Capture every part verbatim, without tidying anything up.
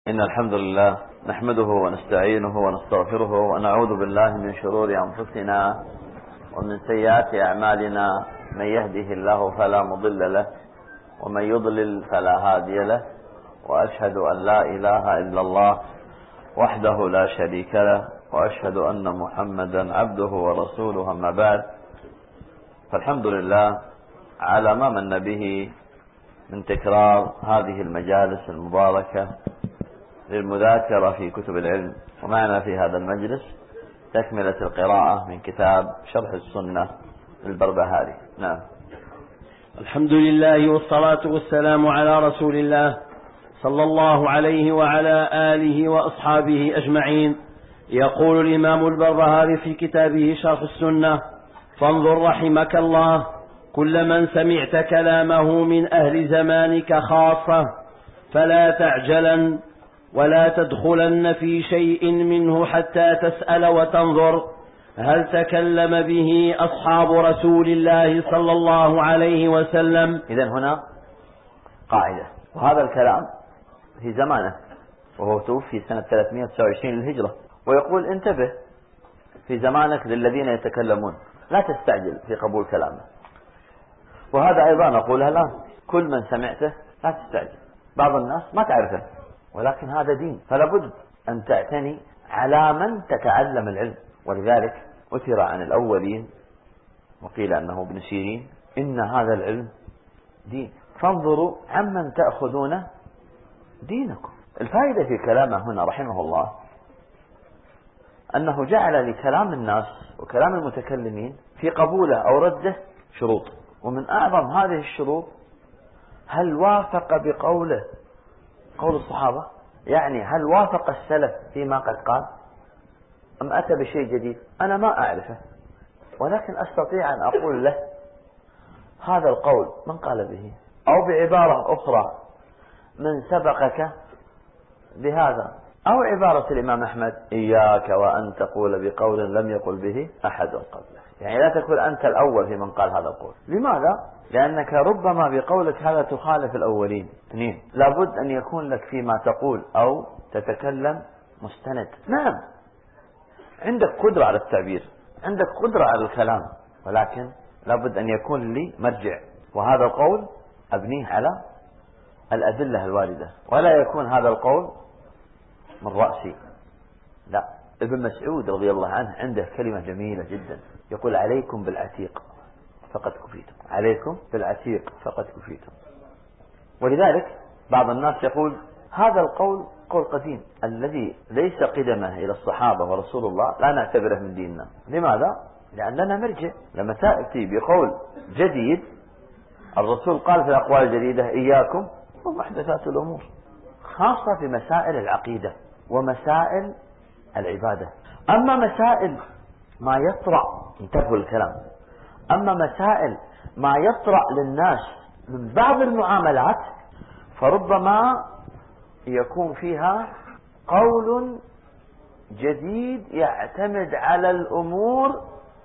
إن الحمد لله نحمده ونستعينه ونستغفره ونعوذ بالله من شرور أنفسنا ومن سيئات أعمالنا. من يهده الله فلا مضل له ومن يضلل فلا هادي له، وأشهد أن لا إله إلا الله وحده لا شريك له، وأشهد أن محمدا عبده ورسوله. أما بعد، فالحمد لله على ما من به من تكرار هذه المجالس المباركة للمذاكرة في كتب العلم. ومعنا في هذا المجلس تكملة القراءة من كتاب شرح السنة للبربهاري. نعم. الحمد لله والصلاة والسلام على رسول الله صلى الله عليه وعلى آله وأصحابه أجمعين. يقول الإمام البربهاري في كتابه شرح السنة: فانظر رحمك الله كل من سمعت كلامه من أهل زمانك خاصة، فلا تعجلا ولا تدخلن في شيء منه حتى تسأل وتنظر هل تكلم به أصحاب رسول الله صلى الله عليه وسلم. إذن هنا قاعدة، وهذا الكلام في زمانه، وهو توفي سنة ثلاثمائة وتسعة وعشرين للهجرة، ويقول: انتبه في زمانك للذين يتكلمون، لا تستعجل في قبول كلامه. وهذا أيضا نقولها الآن: كل من سمعته لا تستعجل. بعض الناس ما تعرفه، ولكن هذا دين، فلا بد أن تعتني على من تتعلم العلم. ولذلك أثر عن الأولين وقيل أنه ابن سيرين: إن هذا العلم دين، فانظروا عمن تأخذون دينكم. الفائدة في كلامه هنا رحمه الله أنه جعل لكلام الناس وكلام المتكلمين في قبوله أو رده شروط، ومن أعظم هذه الشروط: هل وافق بقوله قول الصحابة؟ يعني هل وافق السلف فيما قد قال، أم أتى بشيء جديد أنا ما أعرفه، ولكن أستطيع أن أقول له هذا القول من قال به، أو بعبارة أخرى من سبقك بهذا، أو عبارة الإمام أحمد: إياك وأن تقول بقول لم يقل به أحد قبلك. يعني لا تكون أنت الأول في من قال هذا القول. لماذا؟ لأنك ربما بقولك هذا تخالف الأولين. اثنين، لابد أن يكون لك فيما تقول أو تتكلم مستند. نعم، عندك قدرة على التعبير، عندك قدرة على الكلام، ولكن لابد أن يكون لي مرجع، وهذا القول أبنيه على الأدلة الواردة، ولا يكون هذا القول من رأسي. لا. ابن مسعود رضي الله عنه عنده كلمة جميلة جدا، يقول: عليكم بالعتيق فقد كفيتم، عليكم بالعتيق فقد كفيتم. ولذلك بعض الناس يقول: هذا القول قول قديم الذي ليس قدمه إلى الصحابة ورسول الله لا نعتبره من ديننا. لماذا؟ لأننا مرجع. لما تأتي بقول جديد، الرسول قال في الأقوال الجديدة: إياكم ومحدثات الأمور، خاصة في مسائل العقيدة ومسائل العبادة. أما مسائل ما يطرأ، انتبهوا الكلام، أما مسائل ما يطرأ للناس من بعض المعاملات فربما يكون فيها قول جديد يعتمد على الأمور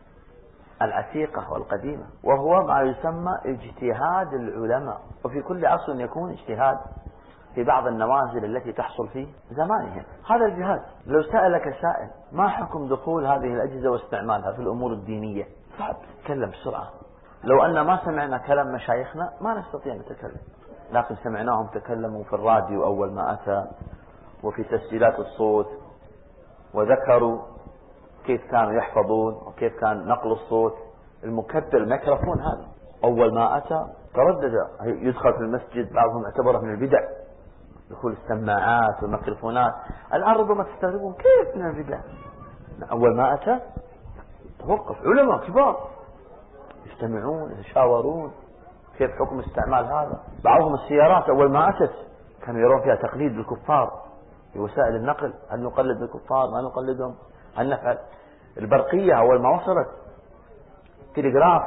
العتيقة والقديمة، وهو ما يسمى اجتهاد العلماء. وفي كل عصر يكون اجتهاد في بعض النوازل التي تحصل في زمانهم. هذا الجهاد. لو سألك سائل: ما حكم دخول هذه الأجهزة واستعمالها في الأمور الدينية؟ صعب تتكلم بسرعة. لو أن ما سمعنا كلام مشايخنا ما نستطيع أن نتكلم، لكن سمعناهم تكلموا في الراديو أول ما أتى، وفي تسجيلات الصوت، وذكروا كيف كانوا يحفظون وكيف كان نقل الصوت. المكبر الميكروفون هذا أول ما أتى تردد، يدخل في المسجد، بعضهم اعتبره من البدع دخول السماعات والميكروفونات. الآن ربما تستغربون: كيف من البدع؟ أول ما أتى توقف علماء كبار يجتمعون يتشاورون كيف حكم استعمال هذا. بعضهم السيارات أول ما أتت كانوا يرون فيها تقليد للكفار في وسائل النقل، هل نقلد الكفار ما نقلدهم، هل نفعل. البرقية أول ما وصلت، تلغراف،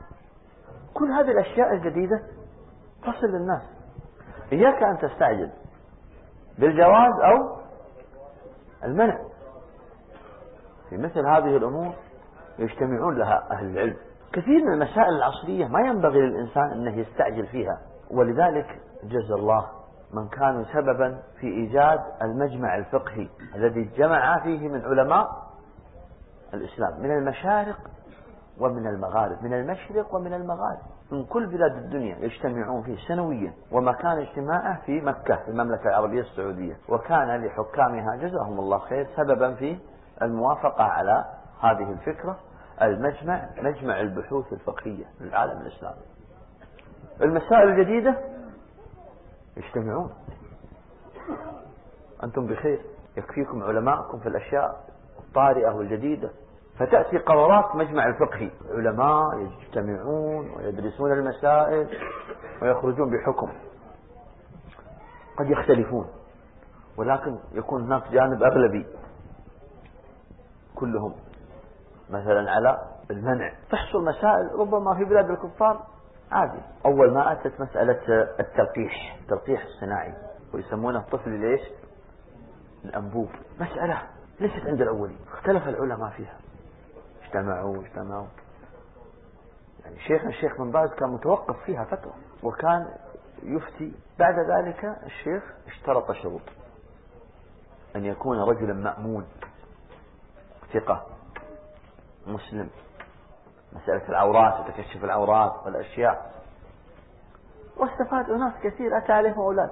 كل هذه الأشياء الجديدة تصل للناس. إياك أن تستعجل بالجواز أو المنع. في مثل هذه الأمور يجتمعون لها أهل العلم. كثير من المسائل العصرية ما ينبغي للإنسان أنه يستعجل فيها، ولذلك جزى الله من كانوا سببا في إيجاد المجمع الفقهي الذي جمع فيه من علماء الإسلام من المشارق ومن المغارب، من المشرق ومن المغارب، من كل بلاد الدنيا يجتمعون فيه سنويا. وما كان اجتماعه في مكة في المملكة العربية السعودية، وكان لحكامها جزاهم الله خير سببا في الموافقة على هذه الفكرة، المجمع مجمع البحوث الفقهية للعالم الإسلامي. المسائل الجديدة يجتمعون، أنتم بخير، يكفيكم علماءكم في الأشياء الطارئة والجديدة، فتأتي قرارات مجمع الفقهي، علماء يجتمعون ويدرسون المسائل ويخرجون بحكم. قد يختلفون، ولكن يكون هناك جانب أغلبي كلهم مثلا على المنع. تحصل مسائل ربما في بلاد الكفار عادي. أول ما أتت مسألة التلقيح، التلقيح الصناعي، ويسمونه الطفل ليش الأنبوب، مسألة ليست عند الأولين، اختلف العلماء فيها، اجتمعوا اجتمعوا يعني شيخنا الشيخ بن باز كان متوقف فيها فترة وكان يفتي. بعد ذلك الشيخ اشترط شروط: أن يكون رجلا مأمون ثقة مسلم، مسألة العورات وتكشف العورات والأشياء، واستفاد ناس كثير أتى عليهم أولاد،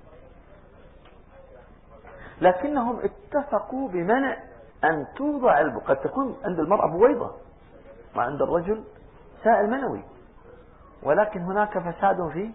لكنهم اتفقوا بمنع أن توضع الب... قد تكون عند المرأة بويضة وعند الرجل سائل منوي، ولكن هناك فساد في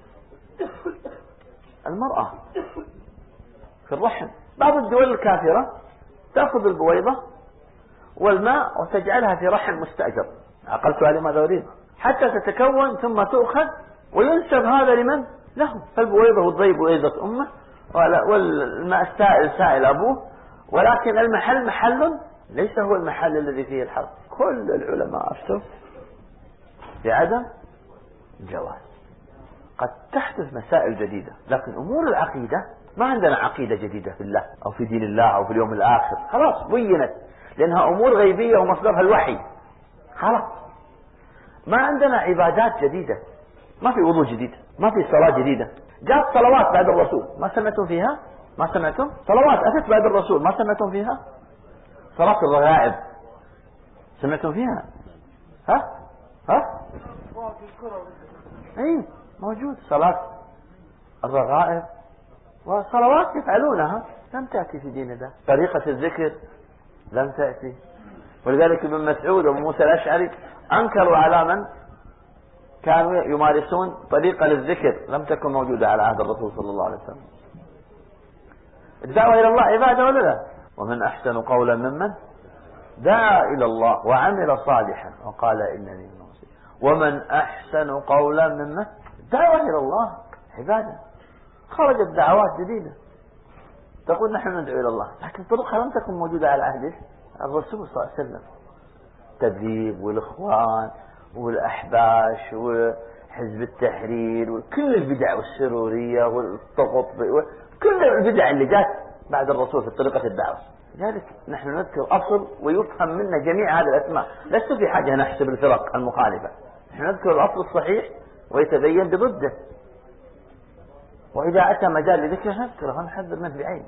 المرأة في الرحم. بعض الدول الكافرة تأخذ البويضة والماء وتجعلها في رحم مستأجر، عقلت على ماذا أريد، حتى تتكون ثم تؤخذ وينسب هذا لمن؟ له. فالبويضة والضيب بويضة أمه والماء السائل سائل أبوه، ولكن المحل محل ليس هو المحل الذي فيه الحرب. كل العلماء أفتوا بعدم جواز. قد تحدث مسائل جديدة، لكن أمور العقيدة ما عندنا عقيدة جديدة في الله أو في دين الله أو في اليوم الآخر، خلاص بينت، لأنها أمور غيبية ومصدرها الوحي، خلاص. ما عندنا عبادات جديدة، ما في وضوء جديد، ما في صلاة جديدة. جاءت صلوات بعد الرسول ما سمعتم فيها؟ ما سمعتم؟ صلوات أتت بعد الرسول ما سمعتم فيها؟ صلاة الرغائب سمعتم فيها؟ ها؟ ها؟ اي موجود صلاة الرغائب وصلوات يفعلونها، لم تأتي في دين الله. طريقة الذكر لم تأتي، ولذلك ابن مسعود وابن موسى الأشعري أنكروا على من كانوا يمارسون طريقة للذكر لم تكن موجودة على عهد الرسول صلى الله عليه وسلم. الدعوة إلى الله عبادة ولا لا؟ ومن أحسن قولا ممن دعا إلى الله وعمل صالحا وقال إنني من المسلمين. ومن أحسن قولا ممن دعوة إلى الله عبادة. خرجت دعوات جديدة تقول نحن ندعو إلى الله، لكن طرقها لم تكن موجودة على عهد الرسول صلى الله عليه وسلم. التبليغ والإخوان والأحباش وحزب التحرير وكل البدع والسرورية والتقطب، كل البدع اللي جات بعد الرسول في طريقة الدعوة. لذلك نحن نذكر أصل ويفهم منا جميع هذه الأسماء، لست في حاجة نحسب الفرق المخالفة، نحن نذكر الأصل الصحيح ويتبين بضده، وإذا أتى مجال لذكره نذكره ونحذر منه بعينه.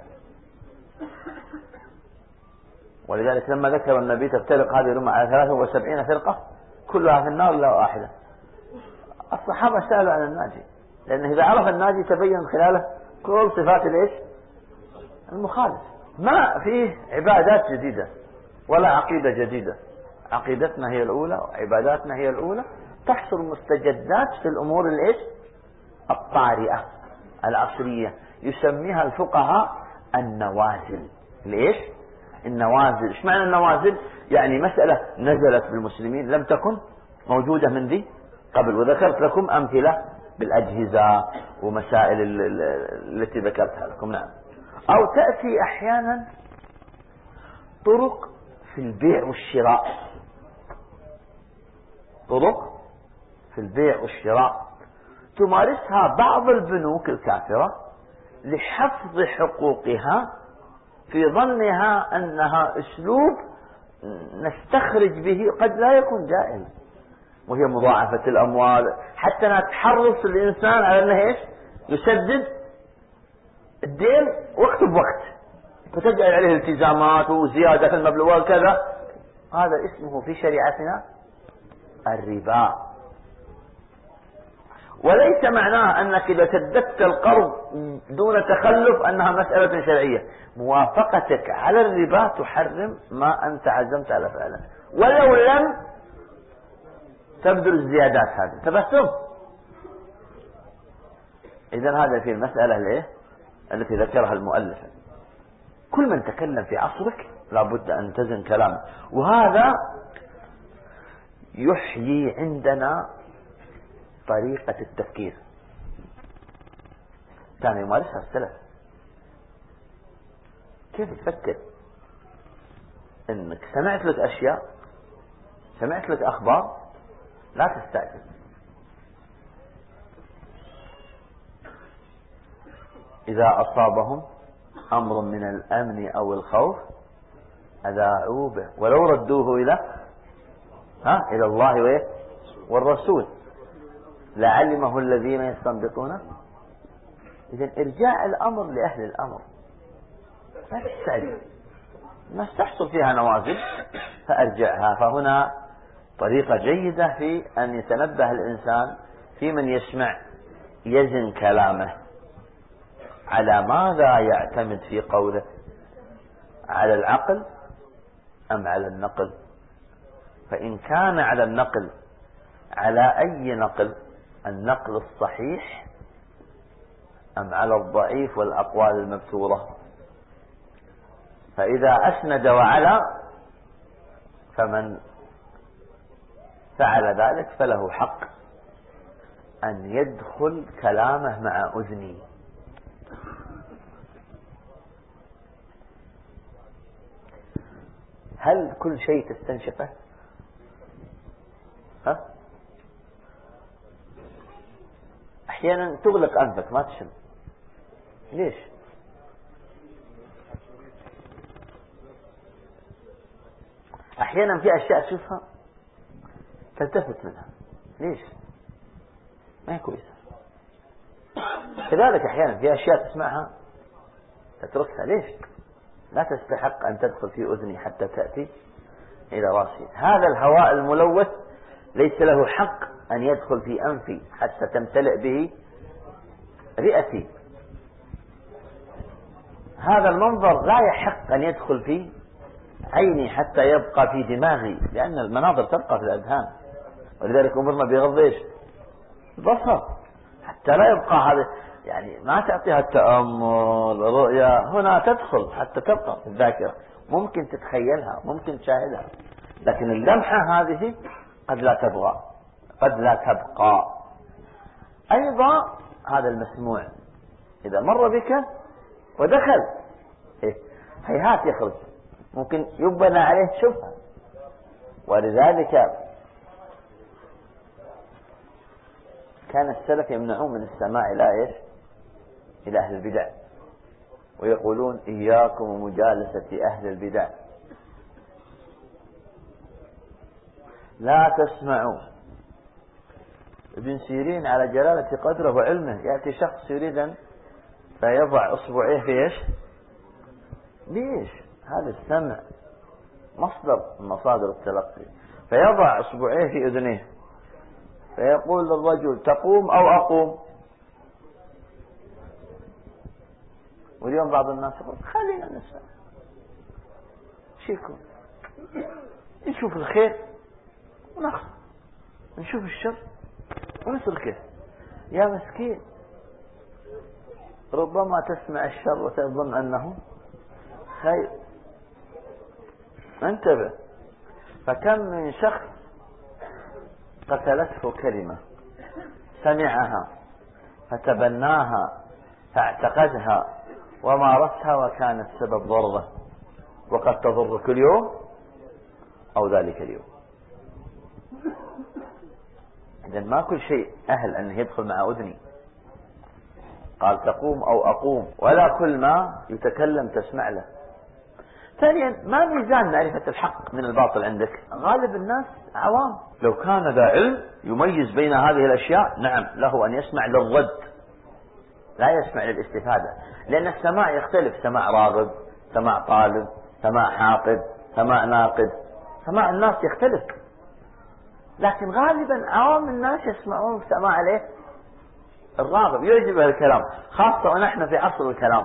ولذلك لما ذكر النبي تفترق هذه الأمة على ثلاثة وسبعين فرقة كلها في النار إلا واحدة، الصحابة سألوا عن الناجي، لأنه إذا عرف الناجي تبين خلاله كل صفات ليش المخالف. ما فيه عبادات جديدة ولا عقيدة جديدة، عقيدتنا هي الأولى وعباداتنا هي الأولى. تحصل مستجدات في الأمور الإيش الطارئة العصرية، يسميها الفقهاء النوازل. ليش النوازل؟ إيش معنى النوازل؟ يعني مسألة نزلت بالمسلمين لم تكن موجودة من ذي قبل، وذكرت لكم أمثلة بالأجهزة ومسائل التي ذكرتها لكم. نعم. أو تأتي أحيانا طرق في البيع والشراء، طرق في البيع والشراء تمارسها بعض البنوك الكافرة لحفظ حقوقها في ظنها أنها أسلوب نستخرج به قد لا يكون جائز، وهي مضاعفة الأموال، حتى نتحرص الإنسان على أنه إيش يسدد الدين وقت بوقت، فتجعل عليه التزامات وزيادة في المبلغ وكذا، هذا اسمه في شريعتنا الربا. وليس معناه أنك إذا سددت القرض دون تخلف أنها مسألة شرعية. موافقتك على الربا تحرم ما أنت عزمت على فعله ولو لم تبذل الزيادات هذه. تبسم. إذن هذا في المسألة الايه التي ذكرها المؤلف. كل من تكلم في عصرك لابد أن تزن كلامه، وهذا يحيي عندنا طريقة التفكير كان يمارسها السلف. كيف تفكر؟ انك سمعت لك اشياء، سمعت لك اخبار، لا تستعجل. اذا اصابهم امر من الامن او الخوف اذاعوا به ولو ردوه الى ها الى الله والرسول لعلمه الذين يستنبطونه. اذا ارجاع الامر لاهل الامر، لا تستعجل، ما تحصل فيها نوازل فارجعها. فهنا طريقة جيدة في ان يتنبه الانسان في من يسمع، يزن كلامه على ماذا يعتمد في قوله، على العقل ام على النقل. فان كان على النقل، على اي نقل؟ النقل الصحيح ام على الضعيف والاقوال المبتورة؟ فاذا اسند وعلى فمن فعل ذلك فله حق ان يدخل كلامه مع اذني. هل كل شيء تستنشقه؟ ها؟ احيانا تغلق انفك ما تشم. ليش؟ احيانا في اشياء تشوفها تلتفت منها. ليش؟ ما هي كويسة. كذلك احيانا في اشياء تسمعها تتركها. ليش؟ لا تستحق ان تدخل في اذني حتى تأتي الى راسي. هذا الهواء الملوث ليس له حق ان يدخل في انفي حتى تمتلئ به رئتي. هذا المنظر لا يحق ان يدخل في عيني حتى يبقى في دماغي، لان المناظر تبقى في الاذهان، ولذلك امرنا بغض ايش؟ البصر، حتى لا يبقى هذا، يعني ما تعطيها التأمل الرؤية، هنا تدخل حتى تبقى في الذاكرة، ممكن تتخيلها، ممكن تشاهدها، لكن اللمحة هذه قد لا تبقى، قد لا تبقى. ايضا هذا المسموع اذا مر بك ودخل إيه؟ هيهات يخرج، ممكن يبنى عليه شبهة. ولذلك كان السلف يمنعون من السماع الى ايش؟ الى اهل البدع، ويقولون اياكم ومجالسة اهل البدع، لا تسمعوا. ابن سيرين على جلالة قدره وعلمه يأتي شخص يريد أن فيضع اصبعيه في ايش؟ ليش؟ هذا السمع مصدر من مصادر التلقي، فيضع اصبعيه في اذنيه فيقول للرجل تقوم او اقوم؟ واليوم بعض الناس يقول خلينا نسمع، شيكم نشوف الخير ونخ نشوف الشر ونتركه. يا مسكين، ربما تسمع الشر وتظن انه خير. انتبه. فكم من شخص قتلته كلمة سمعها فتبناها فاعتقدها ومارسها وكانت سبب ضرره، وقد تضرك اليوم او ذلك اليوم. إذن ما كل شيء أهل أن يدخل مع أذني. قال تقوم أو أقوم، ولا كل ما يتكلم تسمع له. ثانيا، ما ميزان معرفة الحق من الباطل عندك؟ غالب الناس عوام. لو كان ذا علم يميز بين هذه الأشياء، نعم له أن يسمع للرد، لا يسمع للاستفادة، لأن السماع يختلف، سماع راغب، سماع طالب، سماع حاقد، سماع ناقد، سماع الناس يختلف. لكن غالبا عوام الناس يسمعون سماع عليه الراغب، يعجبه الكلام، خاصة ونحن في عصر الكلام،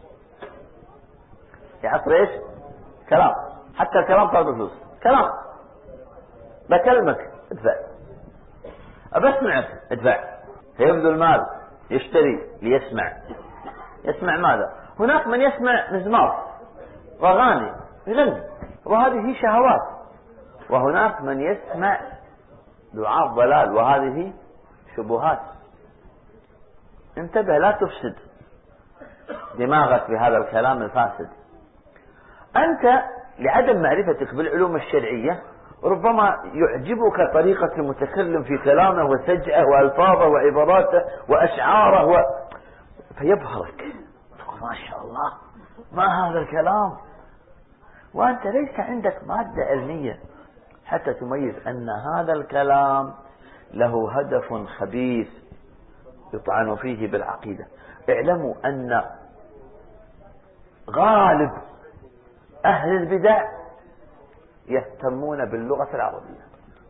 في عصر ايش؟ كلام، حتى الكلام صار بفلوس، كلام، بكلمك ادفع، أبسمعك ادفع، فيبذل المال يشتري ليسمع. يسمع ماذا؟ هناك من يسمع مزمار واغاني يغني وهذه شهوات، وهناك من يسمع دعاء ضلال وهذه شبهات. انتبه لا تفسد دماغك بهذا الكلام الفاسد. أنت لعدم معرفتك بالعلوم الشرعية ربما يعجبك طريقة المتكلم في كلامه وسجعه وألفاظه وعباراته وأشعاره و... فيبهرك، تقول ما شاء الله ما هذا الكلام، وأنت ليس عندك مادة علمية حتى تميز أن هذا الكلام له هدف خبيث يطعن فيه بالعقيدة. اعلموا أن غالب أهل البدع يهتمون باللغة العربية،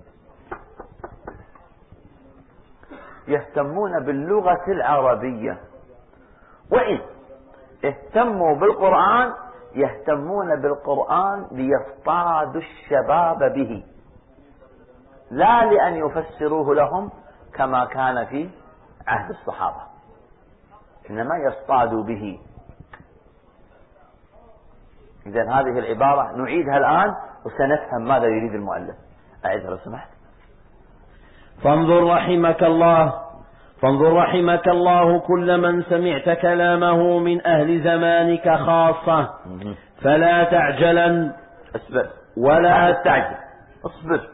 يهتمون باللغة العربية، وإن اهتموا بالقرآن يهتمون بالقرآن ليصطادوا الشباب به، لا لأن يفسروه لهم كما كان في عهد الصحابة، إنما يصطادوا به. إذن هذه العبارة نعيدها الآن وسنفهم ماذا يريد المؤلف. أعيدها لو سمحت. فانظر رحمك الله فانظر رحمك الله كل من سمعت كلامه من أهل زمانك خاصة، فلا تعجلا اصبر ولا تستعجل. اصبر.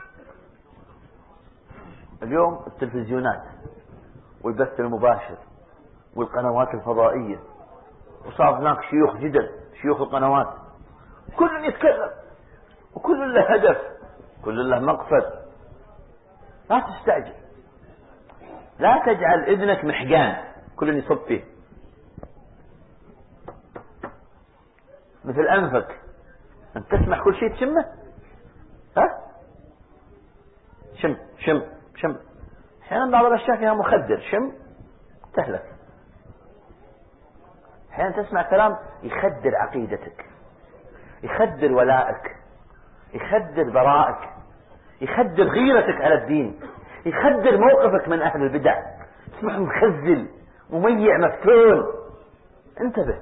اليوم التلفزيونات والبث المباشر والقنوات الفضائية، وصار هناك شيوخ جدد، شيوخ القنوات، كل يتكلم وكل له هدف، كل له مقصد. لا تستعجل، لا تجعل اذنك محجان كل يصب فيه، مثل انفك انت تسمع كل شيء تشمه. ها شم شم شم، احيانا بعض الاشياء فيها مخدر، شم تهلك. احيانا تسمع كلام يخدر عقيدتك، يخدر ولائك، يخدر برائك، يخدر غيرتك على الدين، يخدر موقفك من اهل البدع، تسمع مخزل مميع مفتون. انتبه.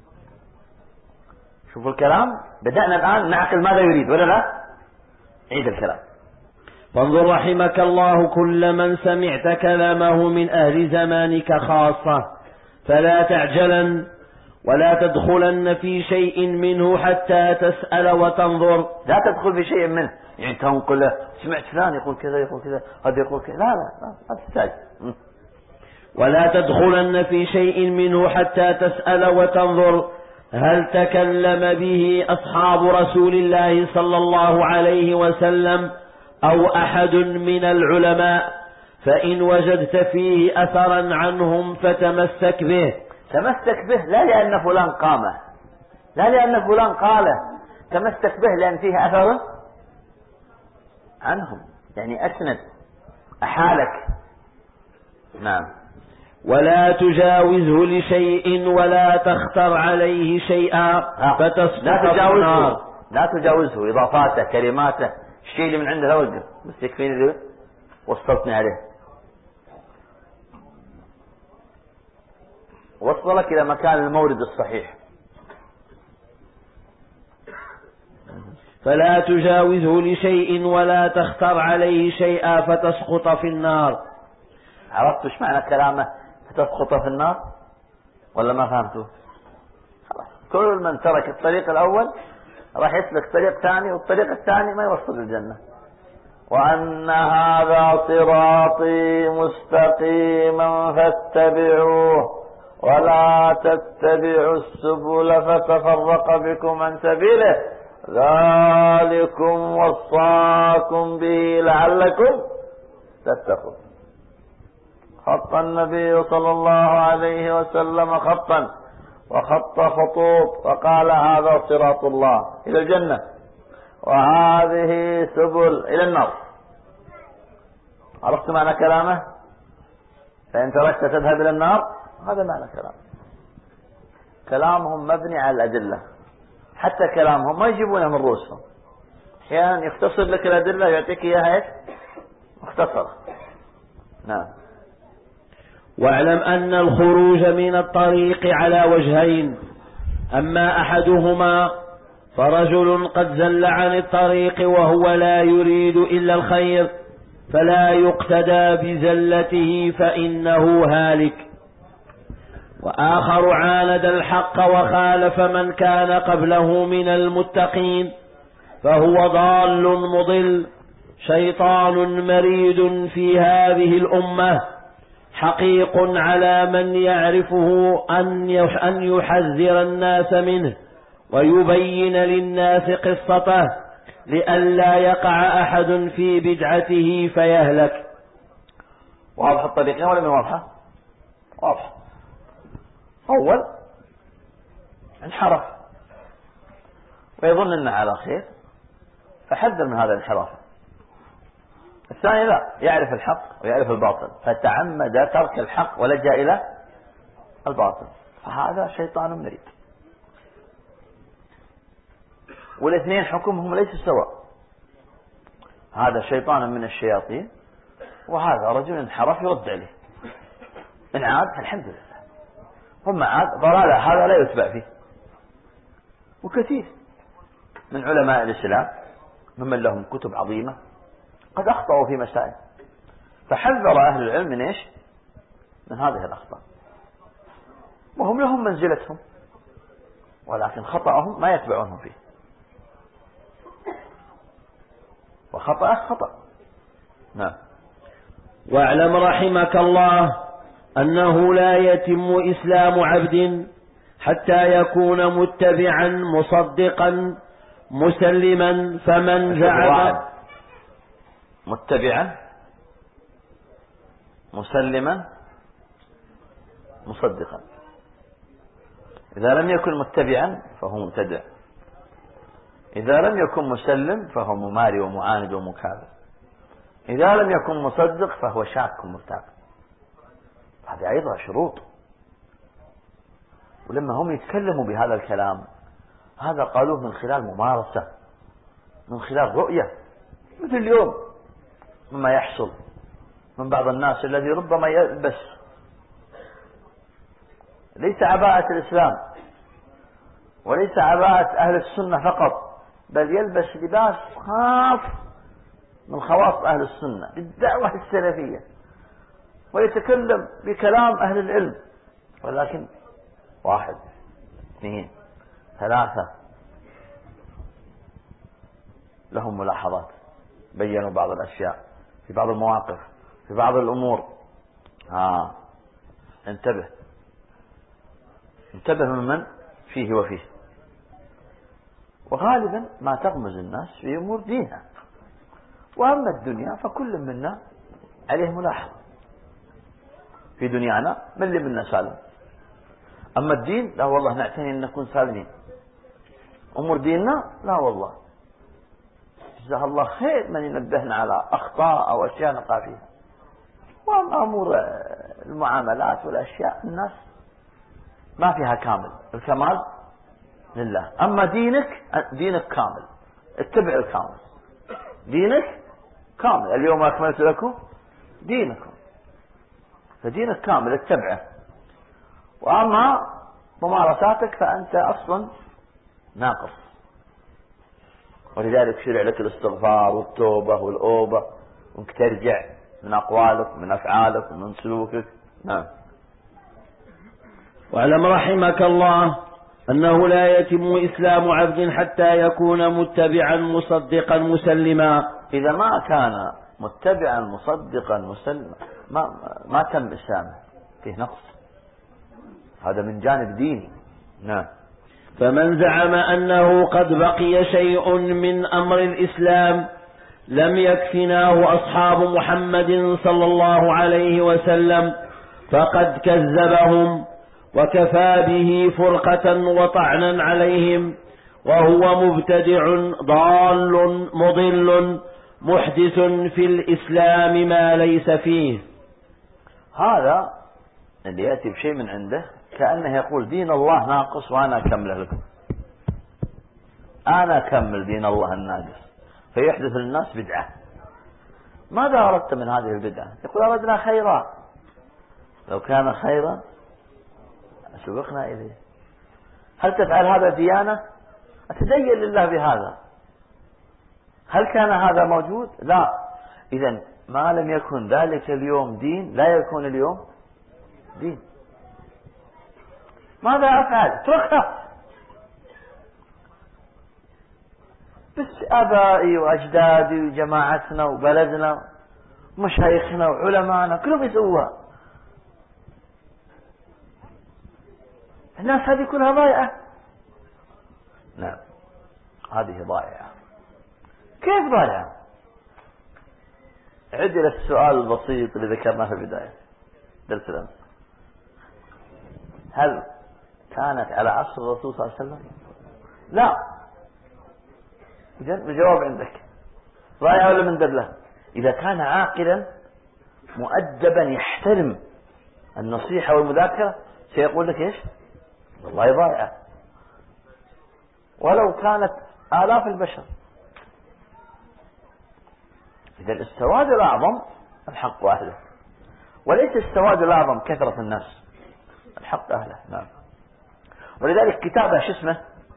شوفوا الكلام، بدأنا الآن نعقل ماذا يريد ولا لا؟ عيد الكلام. فانظر رحمك الله كل من سمعت كلامه من أهل زمانك خاصة، فلا تعجلا ولا تدخلن في شيء منه حتى تسأل وتنظر. لا تدخل في شيء منه، يعني تنقله، سمعت فلان يقول كذا يقول كذا هذا يقول كذا، لا لا لا تحتاج. ولا تدخلن في شيء منه حتى تسأل وتنظر هل تكلم به أصحاب رسول الله صلى الله عليه وسلم أو أحد من العلماء، فإن وجدت فيه أثرا عنهم فتمسك به. تمسك به لا لأن فلان قامه، لا لأن فلان قاله، تمسك به لأن فيه أثر عنهم، يعني أسند أحالك. نعم. ولا تجاوزه لشيء ولا تختر عليه شيئا فتسقط لا في تجاوزه النار. لا تجاوزه إضافاته كلماته، الشيء اللي من عنده لا وقف، بس يكفيني وصلتني عليه، وصلك إلى مكان المورد الصحيح. فلا تجاوزه لشيء ولا تختر عليه شيئا فتسقط في النار. عرفت ايش معنى كلامه فتسقط في النار ولا ما فهمته؟ خلاص، كل من ترك الطريق الأول راح يسلك طريق ثاني، والطريق الثاني ما يوصل للجنة. وأن هذا صراطي مستقيما فاتبعوه ولا تتبعوا السبل فتفرق بكم عن سبيله ذلكم وصاكم به لعلكم تتقون. خط النبي صلى الله عليه وسلم خطا وخط خطوط وقال هذا صراط الله إلى الجنة وهذه سبل إلى النار. عرفت معنى كلامه؟ فإن تركت تذهب إلى النار، هذا معنى كلامه. كلامهم مبني على الأدلة، حتى كلامهم ما يجيبونه من رؤوسهم، أحيانا يختصر لك الأدلة يعطيك إياها مختصرة. نعم. واعلم أن الخروج من الطريق على وجهين، أما أحدهما فرجل قد زل عن الطريق وهو لا يريد إلا الخير فلا يقتدى بزلته فإنه هالك، وآخر عاند الحق وخالف من كان قبله من المتقين فهو ضال مضل شيطان مريد في هذه الأمة، حقيق على من يعرفه أن يحذر الناس منه ويبين للناس قصته لئلا يقع أحد في بدعته فيهلك. واضح الطريقين ولا من واضحة؟ واضح. أول انحرف ويظن أنه على خير فحذر من هذا الانحراف. الثاني لا، يعرف الحق ويعرف الباطل فتعمد ترك الحق ولجأ إلى الباطل، فهذا شيطان مريد. والاثنين حكمهم ليس سواء، هذا شيطان من الشياطين وهذا رجل انحرف يرد عليه. إن عاد فالحمد لله، هم عاد ضلالة هذا لا يتبع فيه. وكثير من علماء الإسلام ممن لهم كتب عظيمة قد أخطأوا في مسائل، فحذر أهل العلم من إيش؟ من هذه الأخطاء، وهم لهم منزلتهم ولكن خطأهم ما يتبعونهم فيه، وخطأ خطأ. نعم. واعلم رحمك الله أنه لا يتم إسلام عبد حتى يكون متبعا مصدقا مسلما، فمن زعم متبعا مسلما مصدقا. إذا لم يكن متبعا فهو مبتدع، إذا لم يكن مسلم فهو مماري ومعاند ومكابر، إذا لم يكن مصدق فهو شاك ومرتاب. هذه أيضا شروط. ولما هم يتكلموا بهذا الكلام هذا قالوه من خلال ممارسة، من خلال رؤية، مثل اليوم مما يحصل من بعض الناس الذي ربما يلبس ليس عباءة الإسلام وليس عباءة أهل السنة فقط، بل يلبس لباس خاص من خواص أهل السنة بالدعوة السلفية، ويتكلم بكلام أهل العلم، ولكن واحد اثنين ثلاثة لهم ملاحظات، بيّنوا بعض الأشياء في بعض المواقف في بعض الأمور. ها انتبه انتبه ممن فيه وفيه. وغالبا ما تغمز الناس في أمور دينها، وأما الدنيا فكل منا عليه ملاحظة في دنيانا من اللي منا سالم. أما الدين لا والله نعتني أن نكون سالمين. أمور ديننا لا والله جزاه الله خير من ينبهنا على أخطاء أو أشياء نقع فيها. وأما أمور المعاملات والأشياء الناس ما فيها كامل، الكمال لله. أما دينك دينك كامل، اتبع الكامل، دينك كامل. اليوم أكملت لكم دينكم، فدينك كامل اتبعه. وأما ممارساتك فأنت أصلا ناقص، ولذلك شرع لك الاستغفار والتوبة والأوبة، وانك ترجع من أقوالك ومن أفعالك ومن سلوكك. نعم. واعلم رحمك الله أنه لا يتم إسلام عبد حتى يكون متبعا مصدقا مسلما. إذا ما كان متبعا مصدقا مسلما ما, ما تم إسلامه، فيه نقص، هذا من جانب ديني. نعم. فمن زعم أنه قد بقي شيء من أمر الإسلام لم يكفناه أصحاب محمد صلى الله عليه وسلم فقد كذبهم وكفى به فرقة وطعنا عليهم، وهو مبتدع ضال مضل محدث في الإسلام ما ليس فيه. هذا اللي يأتي بشيء من عنده كأنه يقول دين الله ناقص وأنا أكمله لكم، أنا أكمل دين الله الناقص، فيحدث للناس بدعة. ماذا أردت من هذه البدعة؟ يقول أردنا خيرا، لو كان خيرا سبقنا إليه. هل تفعل هذا ديانة؟ أتدين لله بهذا. هل كان هذا موجود؟ لا. إذن ما لم يكن ذلك اليوم دين لا يكون اليوم دين. ماذا أفعل؟ اتركها. بس آبائي وأجدادي وجماعتنا وبلدنا ومشايخنا وعلماءنا كلهم يسووها. الناس هذه كلها ضائعة. نعم هذه ضائعة. كيف ضائعة؟ عد إلى السؤال البسيط اللي ذكرناه في البداية درس الأمس. هل كانت على عصر الرسول صلى الله عليه وسلم؟ لا. إذن الجواب عندك ضائعة ولا من دبله؟ إذا كان عاقلا مؤدبا يحترم النصيحة والمذاكرة سيقول لك إيش؟ والله ضائعة، ولو كانت آلاف البشر. إذا السواد الأعظم الحق أهله، وليس السواد الأعظم كثرة الناس، الحق أهله. نعم. ولذلك كتابه شو اسمه؟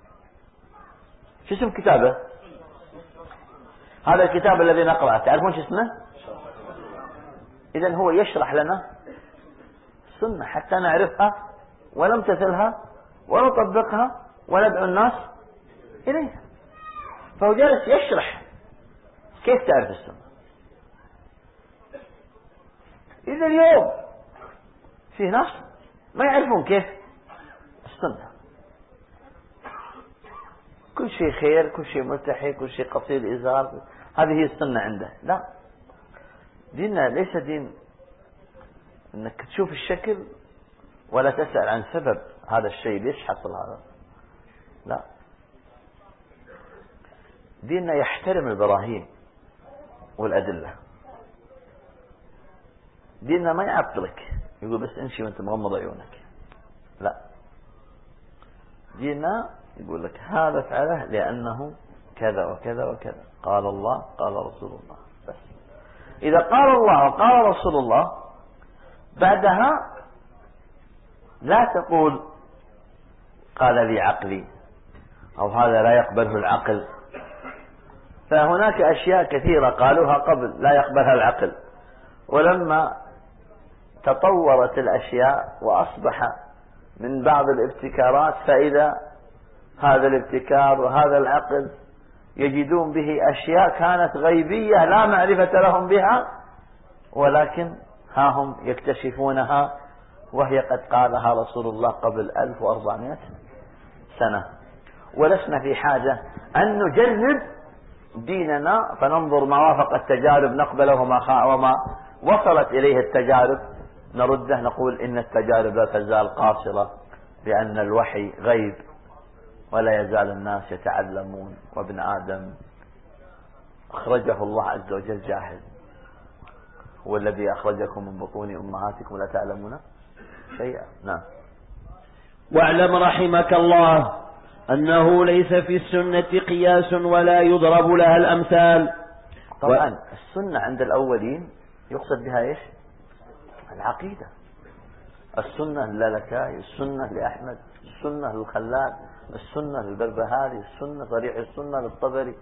شو اسم كتابه؟ هذا الكتاب الذي نقرأه تعرفون شو اسمه؟ إذن هو يشرح لنا السنة حتى نعرفها ونمتثلها ونطبقها وندعو الناس إليها. فهو جالس يشرح كيف تعرف السنة. إذا اليوم في ناس ما يعرفون كيف السنة، كل شيء خير، كل شيء ملتحي، كل شيء قصير إزار، هذه هي السنة عنده. لا، ديننا ليس دين انك تشوف الشكل ولا تسأل عن سبب هذا الشيء ليش حصل هذا. لا، ديننا يحترم البراهين والأدلة. ديننا ما يعطلك يقول بس امشي وانت مغمض عيونك. لا، ديننا يقول لك هذا فعله لأنه كذا وكذا وكذا، قال الله قال رسول الله. بس إذا قال الله وقال رسول الله بعدها لا تقول قال لي عقلي أو هذا لا يقبله العقل، فهناك أشياء كثيرة قالوها قبل لا يقبلها العقل، ولما تطورت الأشياء وأصبح من بعض الابتكارات فإذا هذا الابتكار وهذا العقل يجدون به أشياء كانت غيبية لا معرفة لهم بها، ولكن ها هم يكتشفونها وهي قد قالها رسول الله قبل ألف وأربعمائة سنة. ولسنا في حاجة أن نجرب ديننا فننظر ما وافق التجارب نقبله وما, وما وصلت إليه التجارب نرده، نقول إن التجارب لا تزال قاصرة لأن الوحي غيب ولا يزال الناس يتعلمون، وابن آدم أخرجه الله عز وجل جاهل، هو الذي أخرجكم من بطون أمهاتكم لا تعلمون شيئا. نعم. واعلم رحمك الله أنه ليس في السنة قياس ولا يضرب لها الأمثال. طبعا و... السنة عند الأولين يقصد بها إيش؟ العقيدة. السنة للالكائي، السنة لأحمد، السنة للخلال، السنة للبربهاري، السنة صريح السنة للطبري.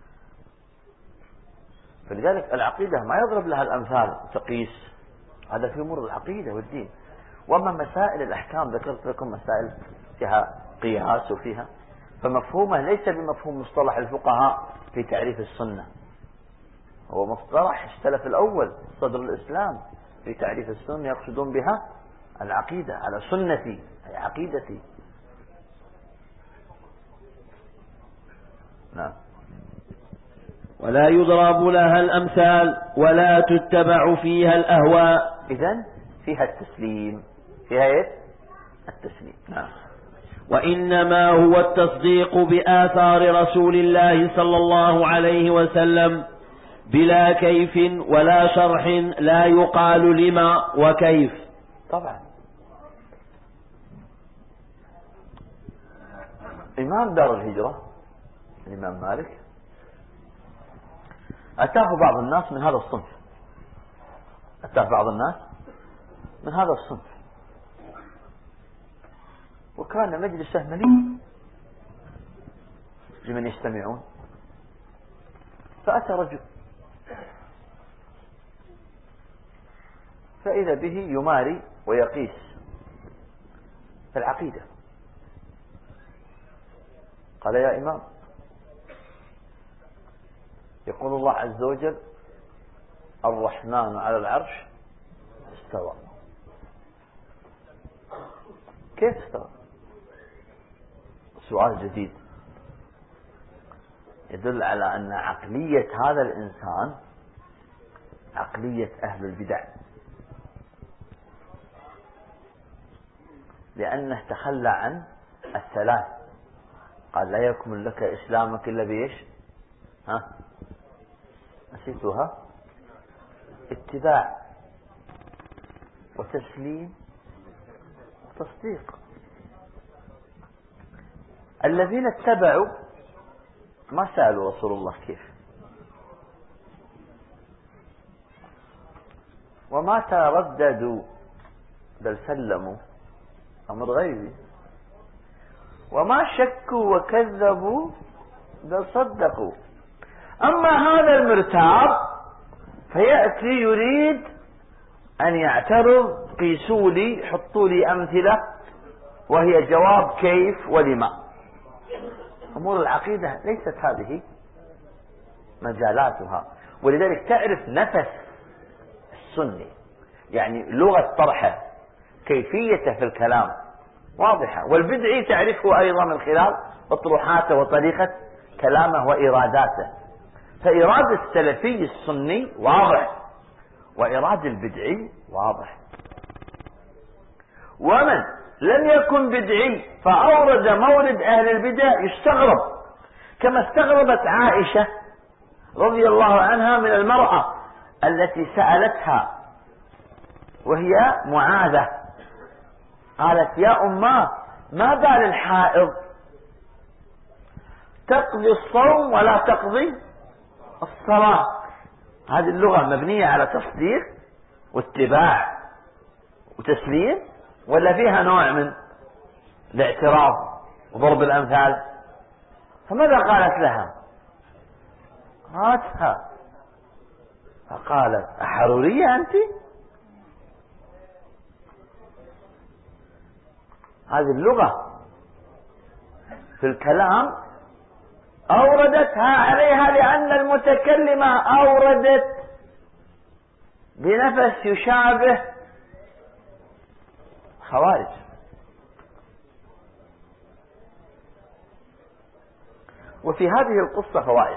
فلذلك العقيدة ما يضرب لها الأمثال تقيس، هذا في أمور العقيدة والدين. وأما مسائل الأحكام ذكرت لكم مسائل فيها قياس وفيها، فمفهومه ليس بمفهوم مصطلح الفقهاء في تعريف السنة، هو مصطلح السلف الأول صدر الإسلام في تعريف السنة يقصدون بها العقيدة، على سنتي أي عقيدتي. نعم. ولا يضرب لها الأمثال ولا تتبع فيها الأهواء. إذن فيها التسليم، فيها إيه؟ التسليم. نعم. وإنما هو التصديق بآثار رسول الله صلى الله عليه وسلم بلا كيف ولا شرح، لا يقال لما وكيف. طبعا إمام دار الهجرة الإمام مالك أتاه بعض الناس من هذا الصنف، أتاه بعض الناس من هذا الصنف، وكان مجلسه مليء لمن يستمعون. فأتى رجل فإذا به يماري ويقيس في العقيدة. قال: يا إمام، يقول الله عز وجل: الرحمن على العرش استوى. كيف استوى؟ سؤال جديد يدل على أن عقلية هذا الإنسان عقلية أهل البدع، لأنه تخلى عن الثلاث. قال: لا يكمل لك إسلامك إلا بإيش؟ ها؟ نسيتها؟ اتباع وتسليم وتصديق. الذين اتبعوا ما سألوا رسول الله كيف، وما ترددوا، بل سلموا أمر غيبي، وما شكوا وكذبوا بل صدقوا. أما هذا المرتاب فيأتي يريد أن يعترض: قيسوا لي، حطوا لي أمثلة، وهي جواب كيف ولما. أمور العقيدة ليست هذه مجالاتها. ولذلك تعرف نفس السني، يعني لغة طرحه، كيفيته في الكلام واضحة. والبدعي تعرفه أيضا من خلال أطروحاته وطريقة كلامه وإراداته. فإراد السلفي السني واضح، وإراد البدعي واضح. ومن لم يكن بدعي فأورد مورد أهل البدع يستغرب، كما استغربت عائشة رضي الله عنها من المرأة التي سألتها وهي معاذة، قالت: يا أماه، ما بال الحائض تقضي الصوم ولا تقضي الصلاة؟ هذه اللغة مبنية على تصديق واتباع وتسليم، ولا فيها نوع من الاعتراض وضرب الأمثال؟ فماذا قالت لها؟ راتها فقالت: أحرورية أنت؟ هذه اللغة في الكلام أوردتها عليها لأن المتكلمة أوردت بنفس يشابه خوارج. وفي هذه القصة فوائد.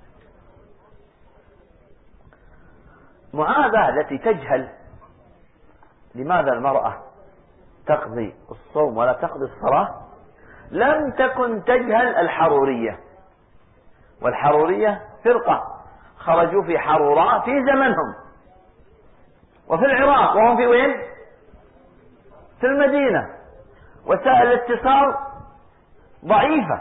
معاذة التي تجهل لماذا المرأة تقضي الصوم ولا تقضي الصلاة لم تكن تجهل الحرورية. والحرورية فرقة خرجوا في حروراء في زمنهم وفي العراق، وهم في وين؟ في المدينة. وسائل الاتصال ضعيفة،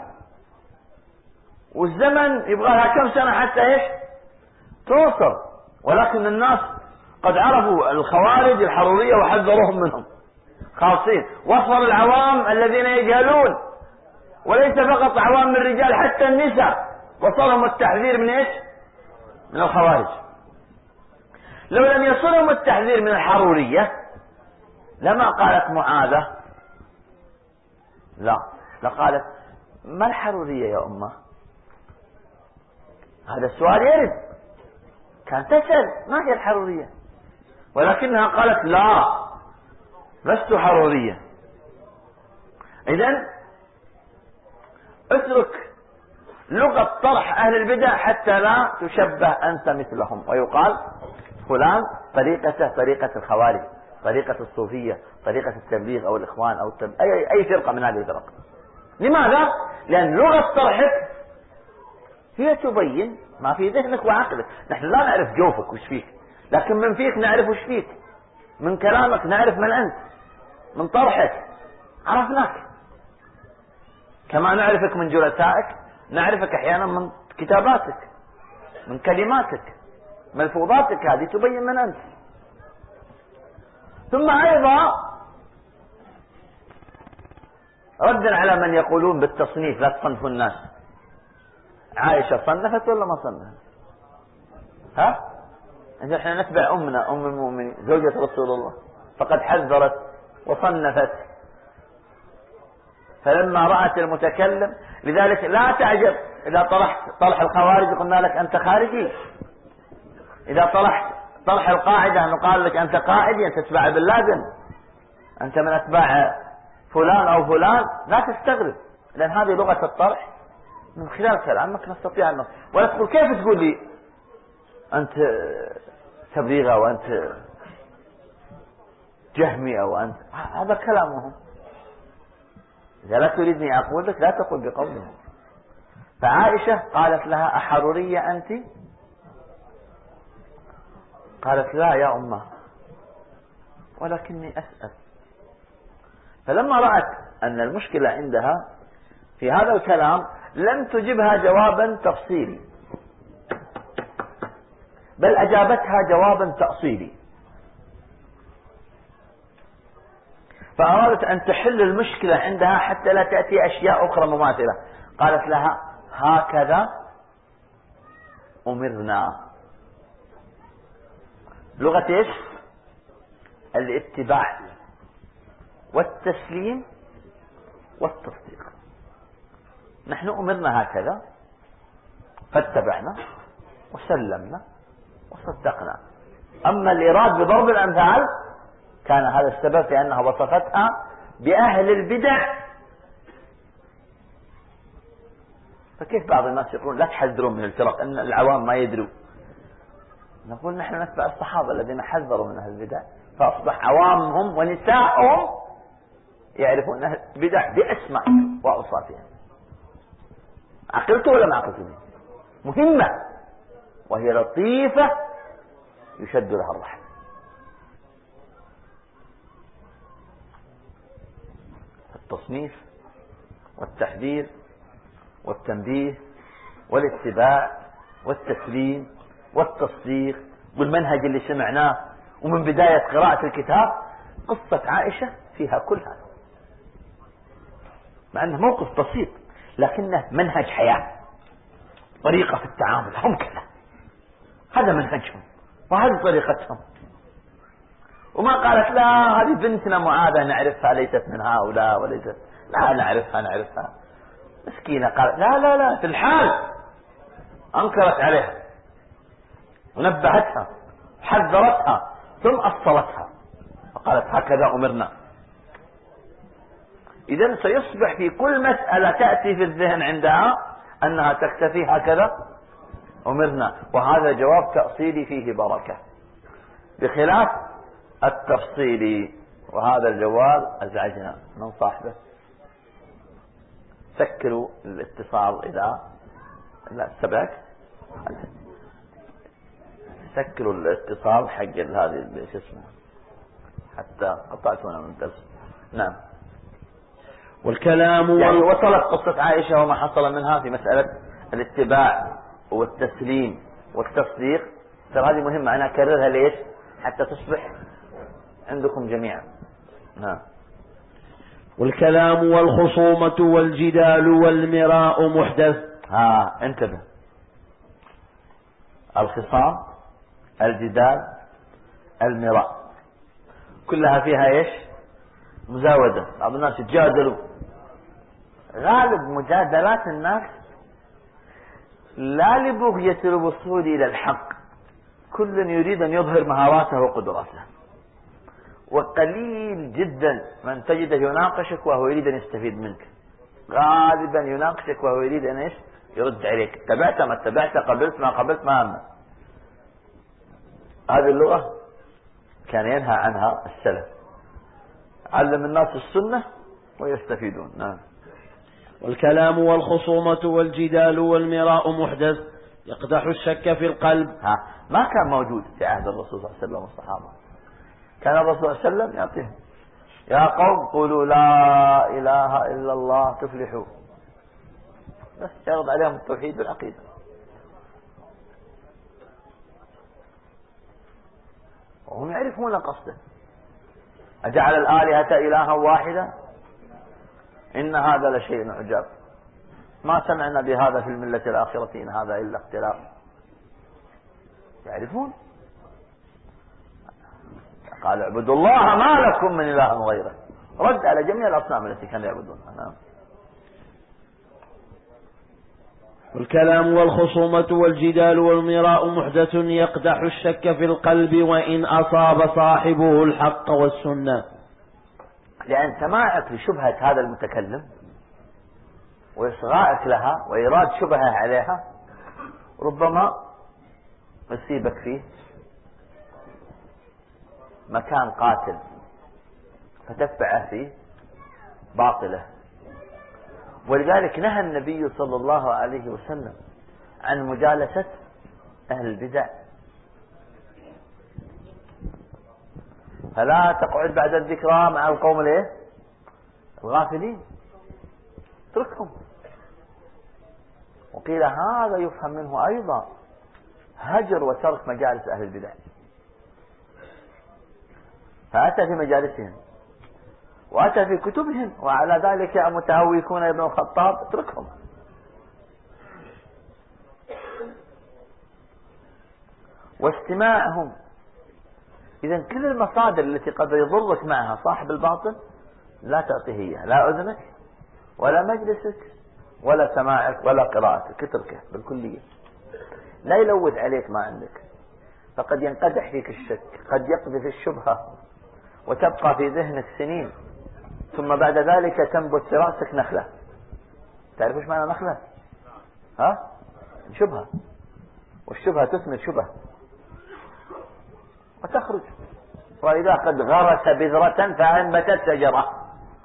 والزمن يبغى لها كم سنة حتى ايش توصل. ولكن الناس قد عرفوا الخوارج الحرورية وحذروهم منهم خاصين. وصل العوام الذين يجهلون، وليس فقط عوام من الرجال، حتى النساء وصلهم التحذير من ايش؟ من الخوارج. لو لم يصلهم التحذير من الحرورية لما قالت معاذة لا، لقالت: ما الحرورية يا أمه؟ هذا السؤال يرد، كانت تسأل ما هي الحرورية، ولكنها قالت: لا، لست حرورية. إذن اترك لغة طرح أهل البدع حتى لا تشبه أنت مثلهم، ويقال فلان طريقته طريقة الخوارج، طريقة الصوفية، طريقة التبليغ أو الإخوان أو التبليغ. أي, أي فرقة من هذه الفرق. لماذا؟ لأن لغة طرحك هي تبين ما في ذهنك وعقلك. نحن لا نعرف جوفك وش فيك، لكن من فيك نعرف وش فيك، من كلامك نعرف من أنت، من طرحك عرفناك. كما نعرفك من جلسائك، نعرفك أحيانا من كتاباتك، من كلماتك، ملفوظاتك هذه تبين من أنت. ثم أيضا ردا على من يقولون بالتصنيف لا تصنفوا الناس، عائشة صنفت ولا ما صنفت؟ ها؟ إذا احنا نتبع أمنا أم المؤمنين زوجة رسول الله فقد حذرت وصنفت. فلما رأت المتكلم، لذلك لا تعجب إذا طرحت طرح الخوارج قلنا لك أنت خارجي، إذا طرحت طرح القاعدة نقال لك أنت قاعدي، أنت تتبع باللازم، أنت من أتباع فلان أو فلان. لا تستغرب، لأن هذه لغة الطرح. من خلال كلامك نستطيع أن، ولا تقول كيف تقول لي أنت تبليغة وأنت جهمي أو أنت، هذا كلامهم. إذا لا تريدني أقول لك لا تقول بقولهم. فعائشة قالت لها أحرورية أنت؟ قالت لا يا أمه ولكني أسأل. فلما رأت أن المشكلة عندها في هذا الكلام لم تجبها جوابا تفصيلي، بل أجابتها جوابا تأصيلي. فأرادت أن تحل المشكلة عندها حتى لا تأتي أشياء أخرى مماثلة. قالت لها هكذا أمرنا. لغة إيش؟ الاتباع والتسليم والتصديق. نحن أمرنا هكذا فاتبعنا وسلمنا وصدقنا. أما الإراد بضرب الأمثال كان هذا السبب في أنها وصفتها بأهل البدع. فكيف بعض الناس يقولون لا تحذرون من الفرق أن العوام ما يدروا؟ نقول نحن نتبع الصحابة الذين حذروا من أهل البدع، فأصبح عوامهم ونساءهم يعرفون أهل البدع بأسمائهم وأوصافهم. عقلت ولا ما عقلت؟ مهمة وهي لطيفة يشد لها الرحم. التصنيف والتحذير والتنبيه والاتباع والتسليم والتصديق والمنهج اللي سمعناه ومن بداية قراءة الكتاب. قصة عائشة فيها كل هذا، مع أنه موقف بسيط لكنه منهج حياة، طريقة في التعامل. هم كذا، هذا منهجهم وهذه طريقتهم. وما قالت لا هذه بنتنا معاذة نعرفها ليست من هؤلاء وليست، لا نعرفها نعرفها مسكينة. قالت لا لا لا في الحال، أنكرت عليها ونبهتها حذرتها ثم أصلتها فقالت هكذا أمرنا. إذن سيصبح في كل مسألة تأتي في الذهن عندها أنها تكتفي هكذا أمرنا، وهذا جواب تأصيلي فيه بركة بخلاف التفصيلي. وهذا الجواب أزعجنا من صاحبه. سكروا الاتصال إذا لا سبعك، سكروا الاتصال حق هذه شو اسمه حتى قطعتونا من الدرس. نعم. والكلام يعني وصلت قصة عائشة وما حصل منها في مسألة الاتباع والتسليم والتصديق. ترى هذه مهمة، أنا أكررها ليش؟ حتى تصبح عندكم جميعا. نعم. والكلام والخصومة والجدال والمراء محدث. ها انتبه، الخصام، الجدال، المراء، كلها فيها ايش؟ مزاودة. بعض الناس يتجادلوا. غالب مجادلات الناس لا لبغية الوصول إلى الحق، كل يريد أن يظهر مهاراته وقدراته، وقليل جدا من تجده يناقشك وهو يريد أن يستفيد منك. غالبا يناقشك وهو يريد أن ايش؟ يرد عليك اتبعت ما اتبعت، قبلت ما قبلت، ما همه. هذه اللغة كان ينهى عنها السلف. علم الناس السنة ويستفيدون. نعم. والكلام والخصومة والجدال والمراء محدث يقدح الشك في القلب. ها ما كان موجود في عهد الرسول صلى الله عليه وسلم والصحابة. كان الرسول صلى الله عليه وسلم يعطيهم: يا قوم قولوا لا إله إلا الله تفلحوا، بس يعرض عليهم التوحيد والعقيدة. وهم يعرفون قصده. أجعل الآلهة إلها واحدة إن هذا لشيء عجاب، ما سمعنا بهذا في الملة الآخرة إن هذا إلا اختلاف. يعرفون. قال اعبدوا الله ما لكم من إله غيره، رد على جميع الأصنام التي كانوا يعبدونها. نعم. والكلام والخصومة والجدال والمراء محدث يقدح الشك في القلب وإن أصاب صاحبه الحق والسنة. لأن سماعك لشبهة هذا المتكلم وإصغائك لها وإيراد شبهة عليها ربما يصيبك فيه مكان قاتل فتتبع فيه باطله. ولذلك نهى النبي صلى الله عليه وسلم عن مجالسة أهل البدع. فلا تقعد بعد الذكرى مع القوم الايه الغافلين، اتركهم. وقيل هذا يفهم منه أيضا هجر وترك مجالس أهل البدع، فأتى في مجالسهم وأتى في كتبهم، وعلى ذلك متهوكون ابن الخطاب اتركهم. واستماعهم، إذن كل المصادر التي قد يضرك معها صاحب الباطل لا تعطيه إياه، لا أذنك ولا مجلسك ولا سماعك ولا قراءتك، اتركه بالكلية. لا يلوث عليك ما عندك، فقد ينقدح فيك الشك، قد يقذف الشبهة وتبقى في ذهنك سنين، ثم بعد ذلك تنبت في رأسك نخلة. تعرف ايش معنى نخلة؟ ها؟ شبهة، والشبهة تثمر شبهة وتخرج. وإذا قد غرس بذرة فأنبتت شجرة.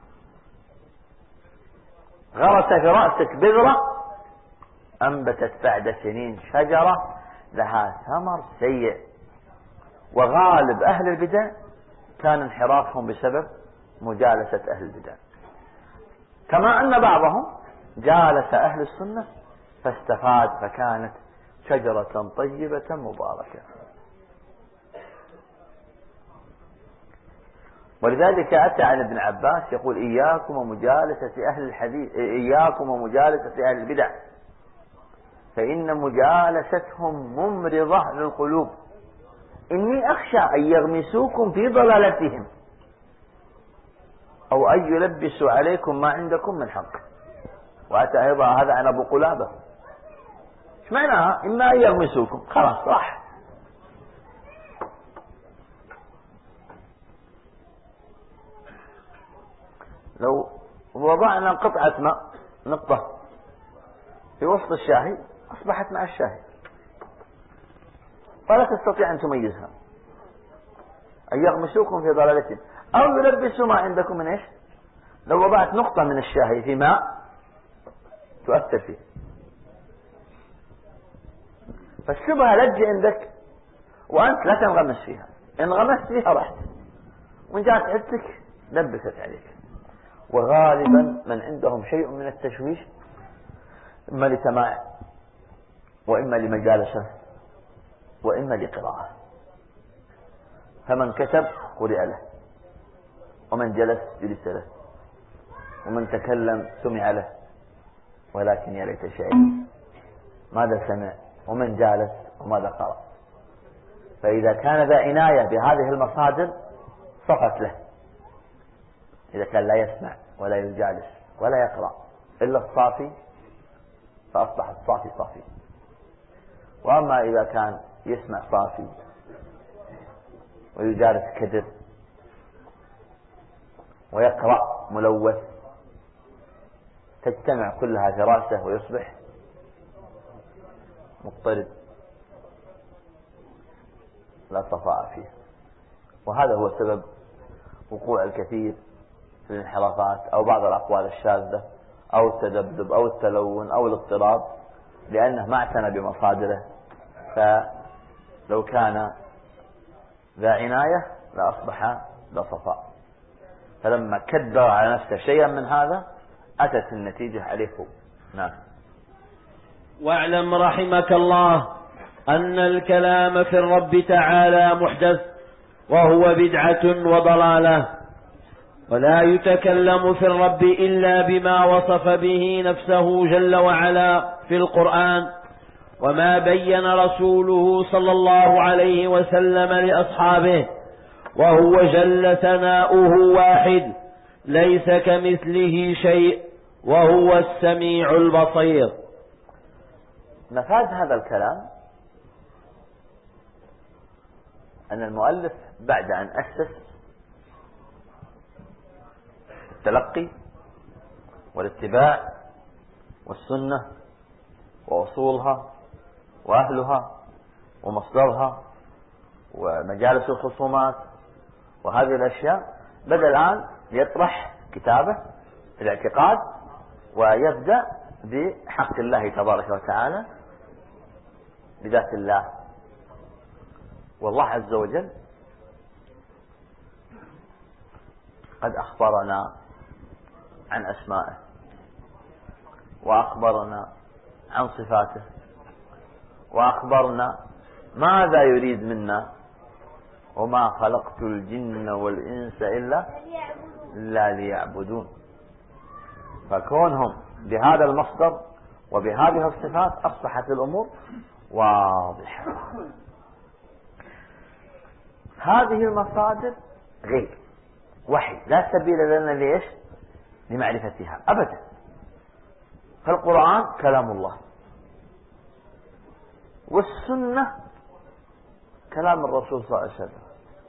غرس في رأسك بذرة أنبتت بعد سنين شجرة لها ثمر سيء. وغالب أهل البدع كان انحرافهم بسبب مجالسة أهل البدع، كما أن بعضهم جالس أهل السنة فاستفاد فكانت شجرة طيبة مباركة. ولذلك أتى عن ابن عباس يقول: إياكم ومجالسة أهل الحديث، إياكم ومجالسة أهل البدع فإن مجالستهم ممرضة للقلوب، إني أخشى أن يغمسوكم في ضلالتهم أو أن يلبسوا عليكم ما عندكم من حق. وأتى أيضا هذا عن أبو قلابة. ايش معناها؟ إما أن يغمسوكم، خلاص راح. لو وضعنا قطعة ماء نقطة في وسط الشاهي أصبحت مع الشاهي، فلا تستطيع أن تميزها. أن يغمسوكم في ضلالتهم أو يلبسوا ما عندكم من إيش. لو وضعت نقطة من الشاهي في ماء تؤثر فيه، فالشبهة لج عندك وأنت لا تنغمس فيها. إن غمست فيها رحت، وإن جاءت عدتك لبست عليك. وغالبا من عندهم شيء من التشويش إما لسماع وإما لمجالسة وإما لقراءة. فمن كتب قرئ له، ومن جلس جلس له، ومن تكلم سمع له، ولكن يا ليت شعري ماذا سمع ومن جالس وماذا قرأ. فإذا كان ذا عناية بهذه المصادر صفت له. إذا كان لا يسمع ولا يجالس ولا يقرأ إلا الصافي فأصبح الصافي صافي. وأما إذا كان يسمع صافي ويجالس كدر ويقرأ ملوث تجتمع كلها في رأسه ويصبح مضطرب لا صفاء فيه. وهذا هو سبب وقوع الكثير في الانحرافات أو بعض الأقوال الشاذة أو التذبذب أو التلون أو الاضطراب، لأنه ما اعتنى بمصادره. فلو كان ذا عناية لأصبح ذا صفاء. فلما كدر على نفسه شيئا من هذا أتت النتيجة عليه. نعم. واعلم رحمك الله أن الكلام في الرب تعالى محدث، وهو بدعة وضلالة، ولا يتكلم في الرب إلا بما وصف به نفسه جل وعلا في القرآن، وما بين رسوله صلى الله عليه وسلم لأصحابه، وهو جل ثناؤه واحد ليس كمثله شيء وهو السميع البصير. مفاد هذا الكلام أن المؤلف بعد أن أسس التلقي والاتباع والسنة وأصولها وأهلها ومصدرها ومجالس الخصومات وهذه الأشياء، بدأ الآن يطرح كتابه في الاعتقاد ويبدأ بحق الله تبارك وتعالى بذات الله. والله عز وجل قد أخبرنا عن أسمائه وأخبرنا عن صفاته وأخبرنا ماذا يريد منا، وما خلقت الجن والإنس إلا إلا ليعبدون. فكونهم بهذا المصدر وبهذه الصفات أصبحت الأمور واضحة. هذه المصادر غير وحي، لا سبيل لنا ليش لمعرفتها أبدا. فالقرآن كلام الله، والسنة كلام الرسول صلى الله عليه وسلم،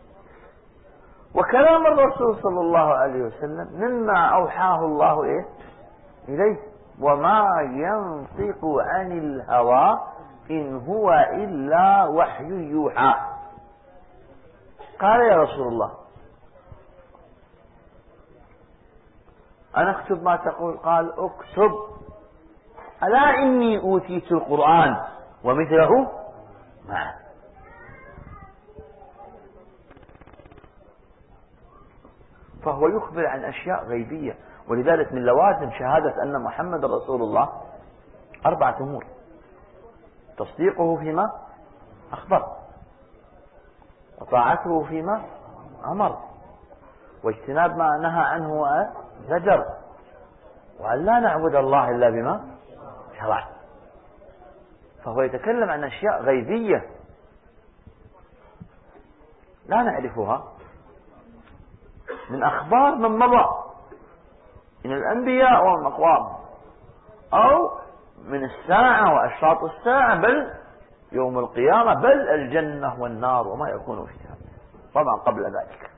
وكلام الرسول صلى الله عليه وسلم مما أوحاه الله إيه إليه، وما ينطق عن الهوى إن هو إلا وحي يوحى. قال يا رسول الله أنا أكتب ما تقول؟ قال اكتب، ألا إني أوتيت القرآن ومثله معه. فهو يخبر عن أشياء غيبية. ولذلك من لوازم شهادة أن محمد رسول الله أربعة أمور: تصديقه فيما أخبر، وطاعته فيما أمر، واجتناب ما نهى عنه وزجر، وأن لا نعبد الله إلا بما شرع. فهو يتكلم عن أشياء غيبية لا نعرفها من أخبار من مضى من الأنبياء والأقوام، أو من الساعة وأشراط الساعة، بل يوم القيامة، بل الجنة والنار وما يكون فيها، طبعا قبل ذلك.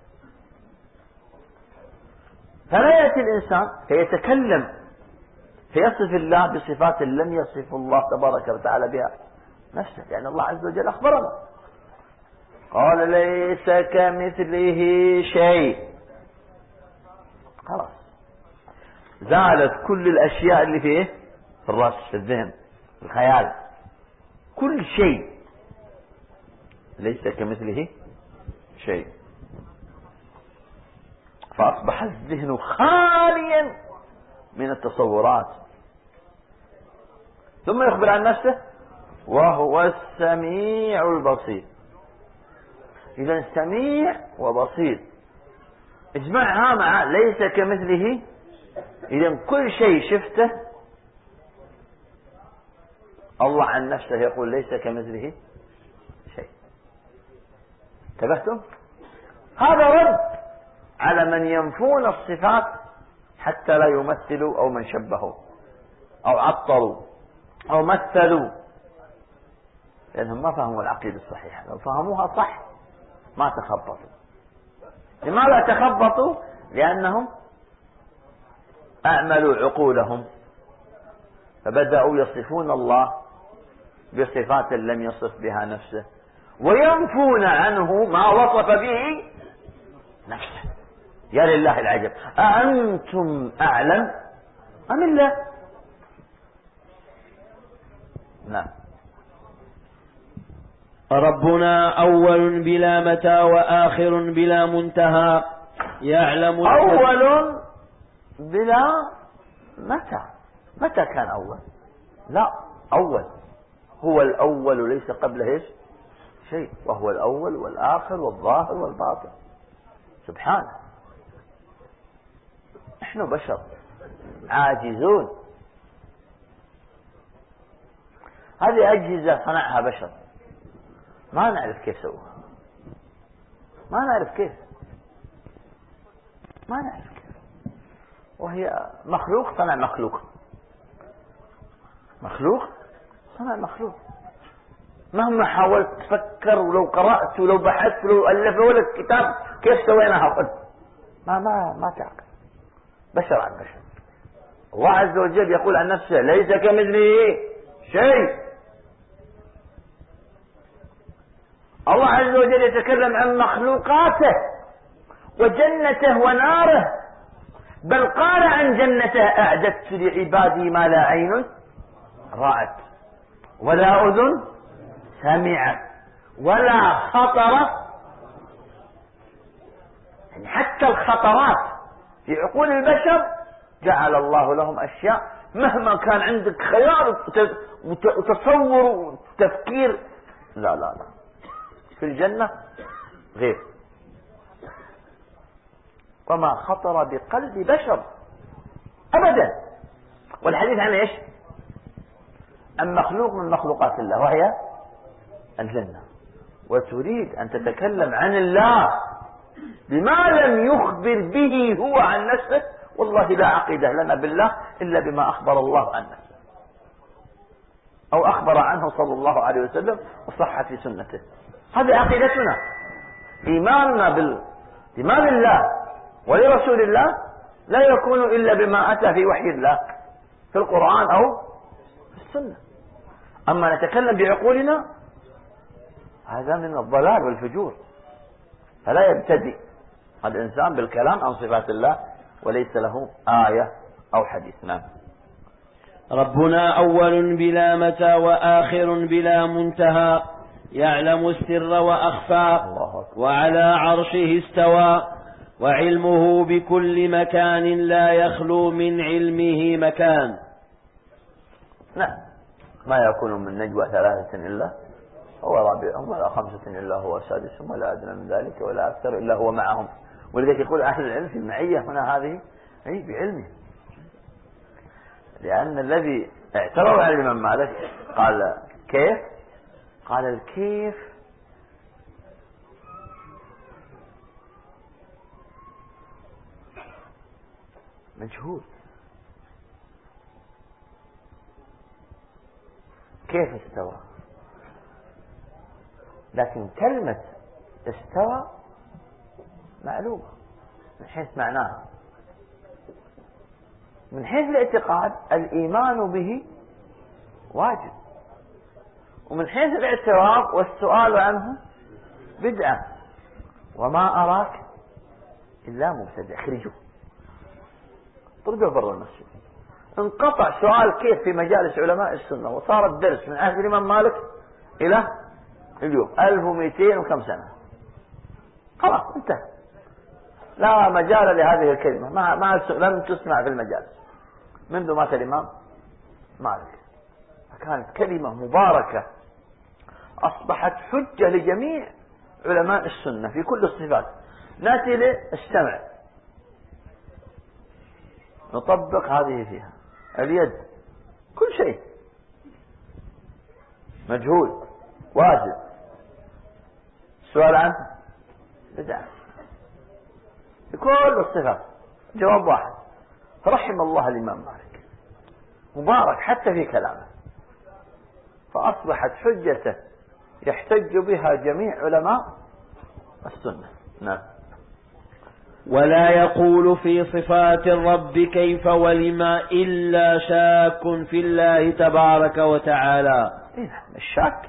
فلا يأتي الإنسان فيتكلم فيصف الله بصفات لم يصف الله تبارك وتعالى بها نفسه، لأن الله عز وجل أخبرنا قال ليس كمثله شيء. خلاص زالت كل الأشياء اللي فيه في الرأس، في الذهن، في الخيال، كل شيء ليس كمثله شيء. فأصبح الذهن خاليا من التصورات. ثم يخبر عن نفسه وهو السميع البصير. إذا سميع وبصير اجمعها مع ليس كمثله. إذا كل شيء شفته الله عن نفسه يقول ليس كمثله شيء. انتبهتم؟ هذا رد على من ينفون الصفات حتى لا يمثلوا، أو من شبهوا أو عطروا أو مثلوا، لأنهم ما فهموا العقيدة الصحيحة. لو فهموها صح ما تخبطوا. لماذا تخبطوا؟ لأنهم أعملوا عقولهم فبدأوا يصفون الله بصفات لم يصف بها نفسه، وينفون عنه ما وصف به نفسه. يا لله العجب، أأنتم أعلم أم الله؟ نعم. ربنا أول بلا متى وآخر بلا منتهى يعلم. أول بلا متى. متى كان أول؟ لا، أول هو الأول ليس قبله ايش شيء، وهو الأول والآخر والظاهر والباطن سبحانه. نحن بشر عاجزون، هذه أجهزة صنعها بشر ما نعرف كيف سووها، ما نعرف كيف ما نعرف كيف وهي مخلوق صنع مخلوق، مخلوق صنع مخلوق. مهما حاولت تفكر ولو قرأت ولو بحثت ولو ألفت ولا كتاب كيف سويناها قد ما ما ما تعقل. بشر عن بشر. الله عز وجل يقول عن نفسه ليس كمثله شيء. الله عز وجل يتكلم عن مخلوقاته وجنته وناره، بل قال عن جنته أعددت لعبادي ما لا عين رأت ولا أذن سمعت ولا خطر، يعني حتى الخطرات في عقول البشر جعل الله لهم أشياء مهما كان عندك خيال وتصور وتفكير لا لا لا في الجنة غير، وما خطر بقلب بشر أبدا. والحديث عن إيش؟ عن مخلوق من مخلوقات الله وهي الجنة، وتريد أن تتكلم عن الله بما لم يخبر به هو عن نفسه. والله لا عقيدة لنا بالله إلا بما أخبر الله عن نفسه أو أخبر عنه صلى الله عليه وسلم وصح في سنته. هذه عقيدتنا، إيماننا بإيمان الله ولرسول الله لا يكون إلا بما أتى في وحي الله في القرآن أو في السنة. أما نتكلم بعقولنا هذا من الضلال والفجور، فلا يبتدئ الإنسان بالكلام عن صفات الله وليس له آية أو حديث. نعم. ربنا أول بلا متى وآخر بلا منتهى يعلم السر وأخفى وعلى عرشه استوى وعلمه بكل مكان لا يخلو من علمه مكان. نعم. ما يكون من نجوى ثلاثة إلا هو رابعهم ولا خمسة إلا هو سادسهم ولا أدنى من ذلك ولا أكثر إلا هو معهم. ولذلك يقول أهل العلم في المعية هنا هذه أي بعلمه، لأن الذي اعترض على الإمام مالك قال كيف؟ قال الكيف مجهول، كيف استوى؟ لكن كلمة استوى معلومة من حيث معناها، من حيث الاعتقاد الإيمان به واجب، ومن حيث الاعتراض والسؤال عنه بدعة. وما أراك إلا مبتدع، اخرجوه طردوه برا المسجد. انقطع سؤال كيف في مجالس علماء السنة، وصار الدرس من عهد الإمام مالك إلى اليوم ألف ومئتين وكم سنة، خلاص انتهى، لا مجال لهذه الكلمة، ما ما لم تسمع في المجالس منذ مات الإمام مالك. فكانت كلمة مباركة أصبحت حجة لجميع علماء السنة في كل الصفات. نأتي للسمع نطبق هذه فيها، اليد كل شيء مجهول واجب، السؤال عنه بدعة، في كل الصفات جواب واحد. فرحم الله الإمام مالك مبارك حتى في كلامه، فأصبحت حجته يحتج بها جميع علماء السنة. نعم. ولا يقول في صفات الرب كيف ولما إلا شاك في الله تبارك وتعالى. الشاك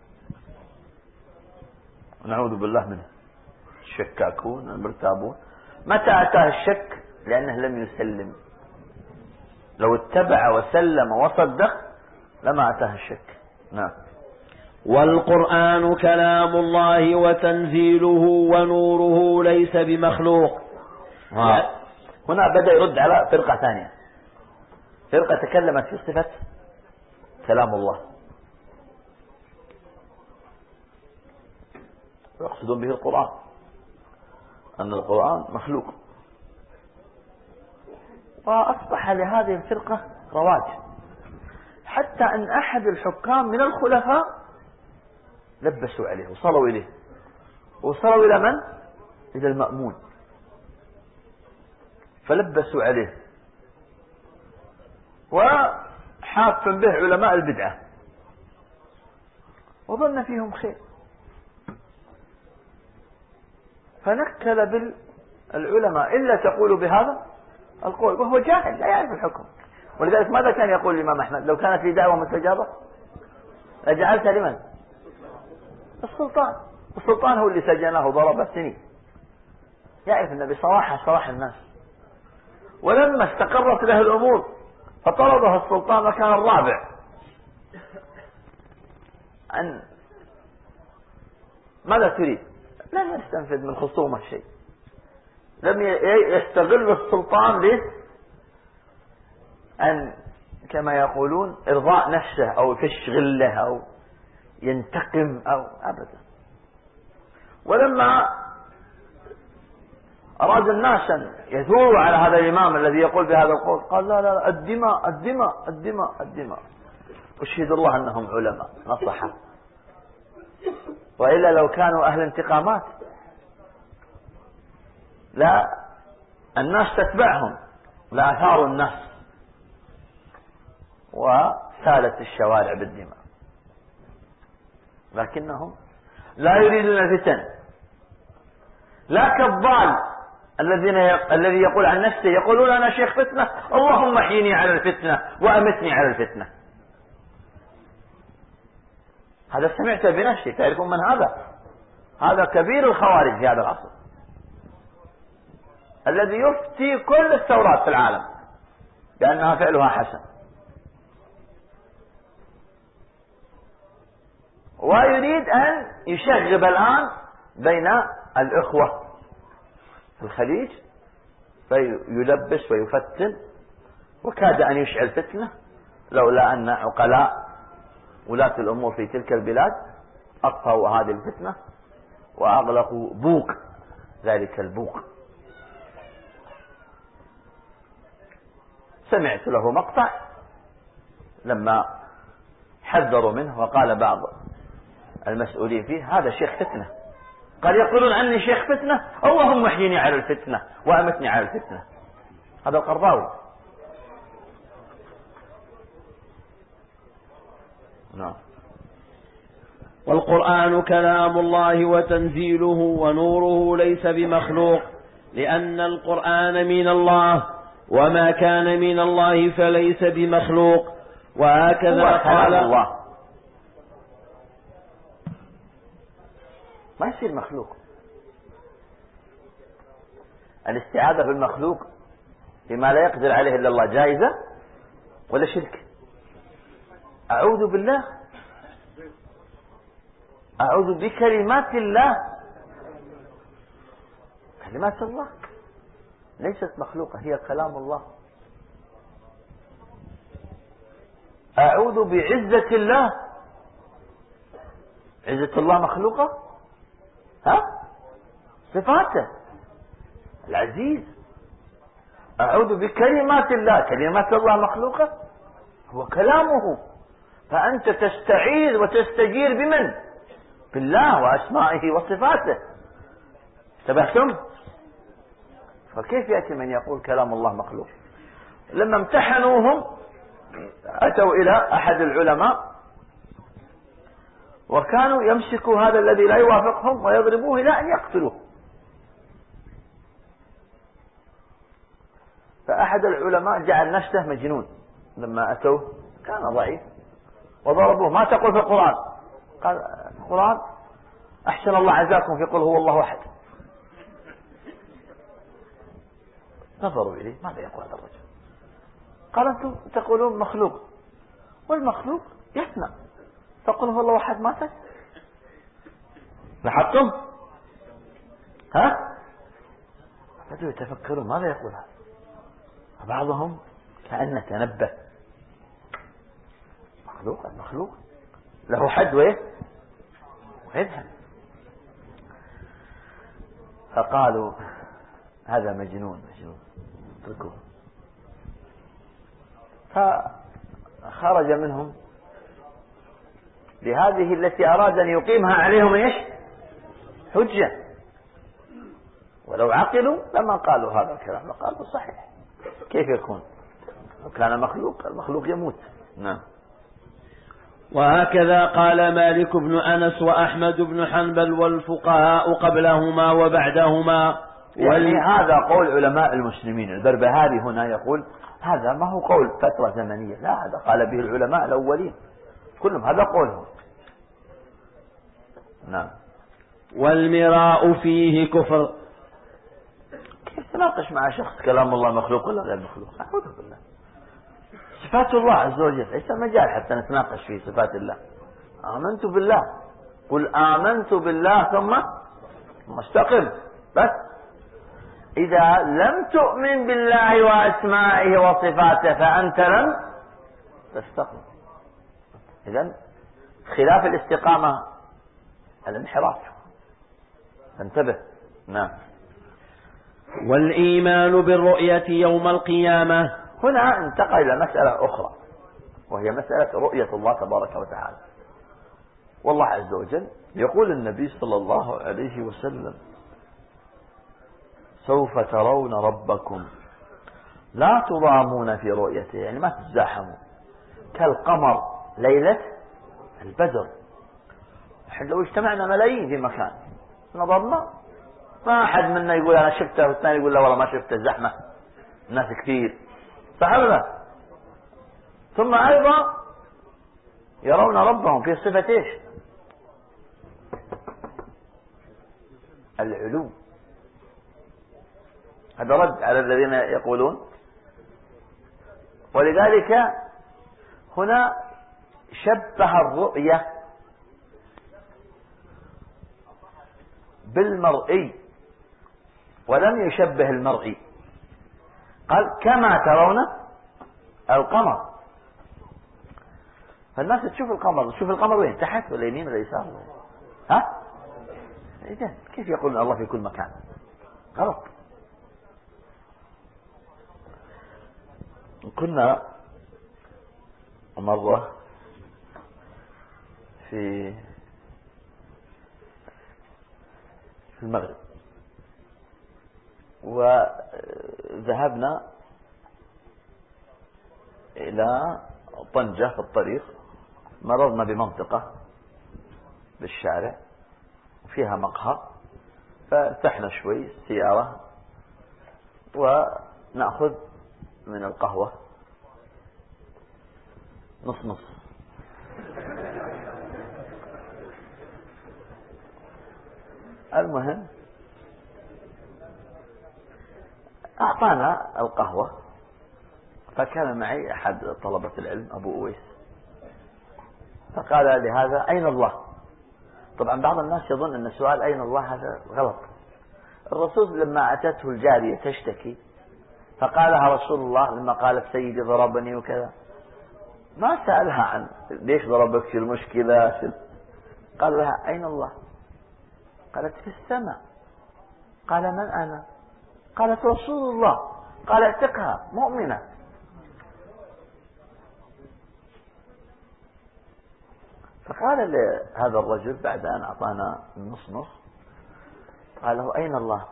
نعوذ بالله منه، الشكاكون المرتابون. متى أتاه الشك؟ لأنه لم يسلم. لو اتبع وسلم وصدق لما أتاه الشك. نعم. والقرآن كلام الله وتنزيله ونوره ليس بمخلوق. آه. هنا بدأ يرد على فرقة ثانية، فرقة تكلمت في صفة كلام الله، يقصدون به القرآن، أن القرآن مخلوق. وأصبح لهذه الفرقة رواج، حتى أن أحد الحكام من الخلفاء لبسوا عليه وصلوا إليه، وصلوا إلى من؟ إلى المأمون، فلبسوا عليه وحاف به علماء البدعة وظن فيهم خير، فنكل بالعلماء إلا تقول بهذا القول، وهو جاهل لا يعرف الحكم. ولذلك ماذا كان يقول الإمام أحمد؟ لو كانت لي دعوة مستجابة لجعلتها لمن؟ السلطان. السلطان هو اللي سجنه وضرب سنين، يعرف النبي صراحة صراحة الناس. ولما استقرت له الأمور فطلبه السلطان مكان الرابع أن ماذا تريد؟ لم يستنفذ من خصومه شيء، لم يستغل السلطان له أن كما يقولون إرضاء نفسه أو تشغل له أو ينتقم أو أبدا. ولما أراد الناس أن يثوروا على هذا الإمام الذي يقول بهذا القول قال لا لا الدماء الدماء الدماء الدماء، أشهد الله أنهم علماء نصحا، وإلا لو كانوا أهل انتقامات لا الناس تتبعهم لأثاروا الناس وسالت الشوارع بالدماء، لكنهم لا يريدون الفتن. لا كالضال الذين ي... الذي يقول عن نفسه يقولون أنا شيخ فتنة، اللهم احيني على الفتنة وأمتني على الفتنة. هذا سمعت بنفسي، تعرفون من هذا؟ هذا كبير الخوارج في هذا العصر الذي يفتي كل الثورات في العالم بأنها فعلها حسن، ويريد أن يشغب الآن بين الإخوة في الخليج فيلبس ويفتن، وكاد أن يشعل فتنة لولا أن عقلاء ولاة الأمور في تلك البلاد أطفأوا هذه الفتنة وأغلقوا بوق ذلك البوق. سمعت له مقطع لما حذروا منه وقال بعض المسؤولين فيه هذا شيخ فتنة، قال يقولون عني شيخ فتنة، اللهم احيني على الفتنة وأمتني على الفتنة. هذا القرضاوي. نعم. والقرآن كلام الله وتنزيله ونوره ليس بمخلوق، لأن القرآن من الله، وما كان من الله فليس بمخلوق. وهكذا قال الله ما يصير مخلوق. الاستعاذة بالمخلوق بما لا يقدر عليه إلا الله جائزة ولا شرك؟ أعوذ بالله، أعوذ بكلمات الله. كلمات الله ليست مخلوقة، هي كلام الله. أعوذ بعزة الله، عزة الله مخلوقة؟ ها؟ صفاته العزيز. أعوذ بكلمات الله، كلمات الله مخلوقة؟ هو كلامه. فأنت تستعيذ وتستجير بمن؟ بالله وأسمائه وصفاته. انتبهتم؟ فكيف يأتي من يقول كلام الله مخلوق؟ لما امتحنوهم أتوا إلى أحد العلماء وكانوا يمسكوا هذا الذي لا يوافقهم ويضربوه إلى أن يقتلوه. فأحد العلماء جعل نفسه مجنون لما أتوه، كان ضعيف وضربوه: ما تقول في القرآن؟ قال: القرآن أحسن الله عزاكم في قل هو الله أحد. نظروا إليه: ماذا يقول هذا الرجل؟ قال: أنتم تقولون مخلوق، والمخلوق يفنى، فقل هو الله أحد ماتت. لاحظتم؟ ها؟ بدأوا يتفكرون ماذا يقول هذا. بعضهم كأنه تنبه: مخلوق المخلوق له حد ويذهب. فقالوا: هذا مجنون مجنون اتركوه. فخرج منهم بهذه التي أراد أن يقيمها عليهم إيش؟ حجة. ولو عقلوا لما قالوا هذا الكلام، قالوا صحيح، كيف يكون؟ وكان مخلوق، المخلوق يموت. نعم. وهكذا قال مالك بن أنس وأحمد بن حنبل والفقهاء قبلهما وبعدهما. وال... يعني هذا قول علماء المسلمين. البربهاري هنا يقول هذا ما هو قول فترة زمنية، لا، هذا قال به العلماء الأولين كلهم، هذا قولهم. نعم. والمراء فيه كفر. كيف تناقش مع شخص كلام الله مخلوق ولا غير مخلوق؟ أعوذ بالله. صفات الله عز وجل ليس مجال حتى نتناقش في صفات الله. آمنت بالله، قل آمنت بالله ثم استقم. بس إذا لم تؤمن بالله وأسمائه وصفاته فأنت لم تستقم. إذن خلاف الاستقامة الانحراف، فانتبه. نعم. والإيمان بالرؤية يوم القيامة. هنا انتقل إلى مسألة أخرى، وهي مسألة رؤية الله تبارك وتعالى. والله عز وجل يقول النبي صلى الله عليه وسلم: سوف ترون ربكم لا تضامون في رؤيته، يعني ما تتزاحموا، كالقمر ليلة البدر. نحن لو اجتمعنا ملايين في مكان نظرنا ما أحد منا يقول أنا شفته، والثاني يقول لا والله ما شفته، زحمة الناس كثير، صح ولا لا؟ ثم أيضا يرون ربهم في صفة ايش؟ العلو. هذا رد على الذين يقولون. ولذلك هنا شبه الرؤية بالمرئي ولم يشبه المرئي. قال: كما ترون القمر. فالناس تشوف القمر، تشوف القمر وين؟ تحت ولا يمين ولا يسار؟ ها؟ إذن كيف يقول الله في كل مكان؟ غلط. كنا مرة في في المغرب، وذهبنا إلى طنجة. في الطريق مررنا بمنطقة بالشارع فيها مقهى، فارتحنا شوي السيارة ونأخذ من القهوة نص نص. المهم أعطانا القهوة، فكان معي أحد طلبة العلم أبو أويس، فقال لهذا: أين الله؟ طبعا بعض الناس يظن أن سؤال أين الله هذا غلط. الرسول لما أتته الجارية تشتكي فقالها رسول الله لما قالت سيدي ضربني وكذا، ما سألها عن ليش ضربك، في المشكلة في... قال لها: أين الله؟ قالت: في السماء. قال: من أنا؟ قالت: رسول الله. قال: اعتقها مؤمنة. فقال لهذا الرجل بعد أن أعطانا النص نص، قال له: أين الله؟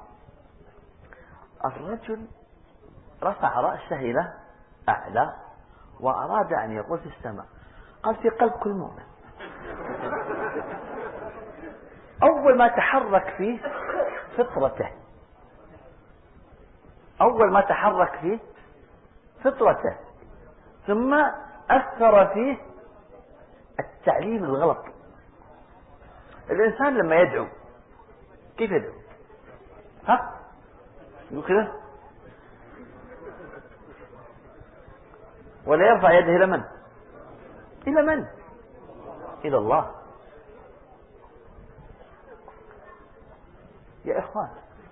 الرجل رفع رأسه إلى أعلى وأراد أن يقول في السماء. قال: في قلب كل مؤمن. أول ما تحرك فيه فطرته، أول ما تحرك فيه فطرته، ثم أثر فيه التعليم الغلط. الإنسان لما يدعو كيف يدعو؟ ها؟ يقول كذا ولا يرفع يده إلى من؟ إلى من؟ إلى الله. يا إخوان،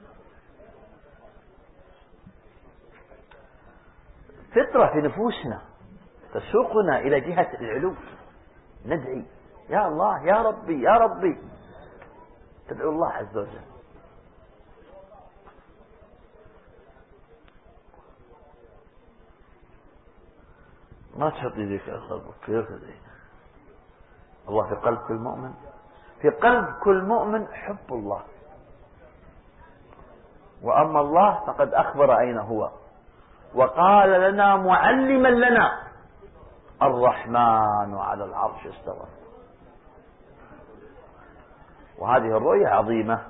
فطرة في نفوسنا تسوقنا إلى جهة العلو، ندعي يا الله يا ربي يا ربي، تدعو الله عز وجل. ما تحط يديك على قلبك كيف تدعي؟ الله في قلب كل مؤمن، في قلب كل مؤمن حب الله، وأما الله فقد أخبر أين هو، وقال لنا معلما لنا الرحمن على العرش استوى. وهذه الرؤية عظيمة،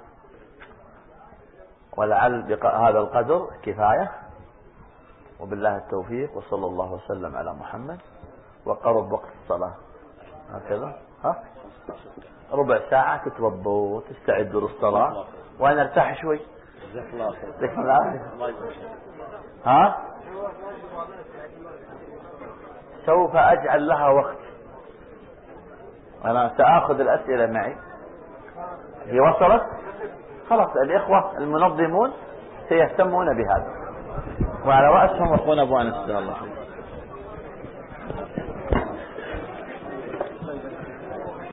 ولعل بهذا القدر كفاية، وبالله التوفيق، وصلى الله وسلم على محمد. وقرب وقت الصلاة هكذا، ها ربع ساعة تتوضوا وتستعدوا للصلاة وأنا ارتاح شوي. جزاك الله خير. ها سوف أجعل لها وقت، أنا سأخذ الأسئلة معي. هي وصلت خلاص، الإخوة المنظمون سيهتمون بهذا، وعلى رأسهم أخونا أبو أنس.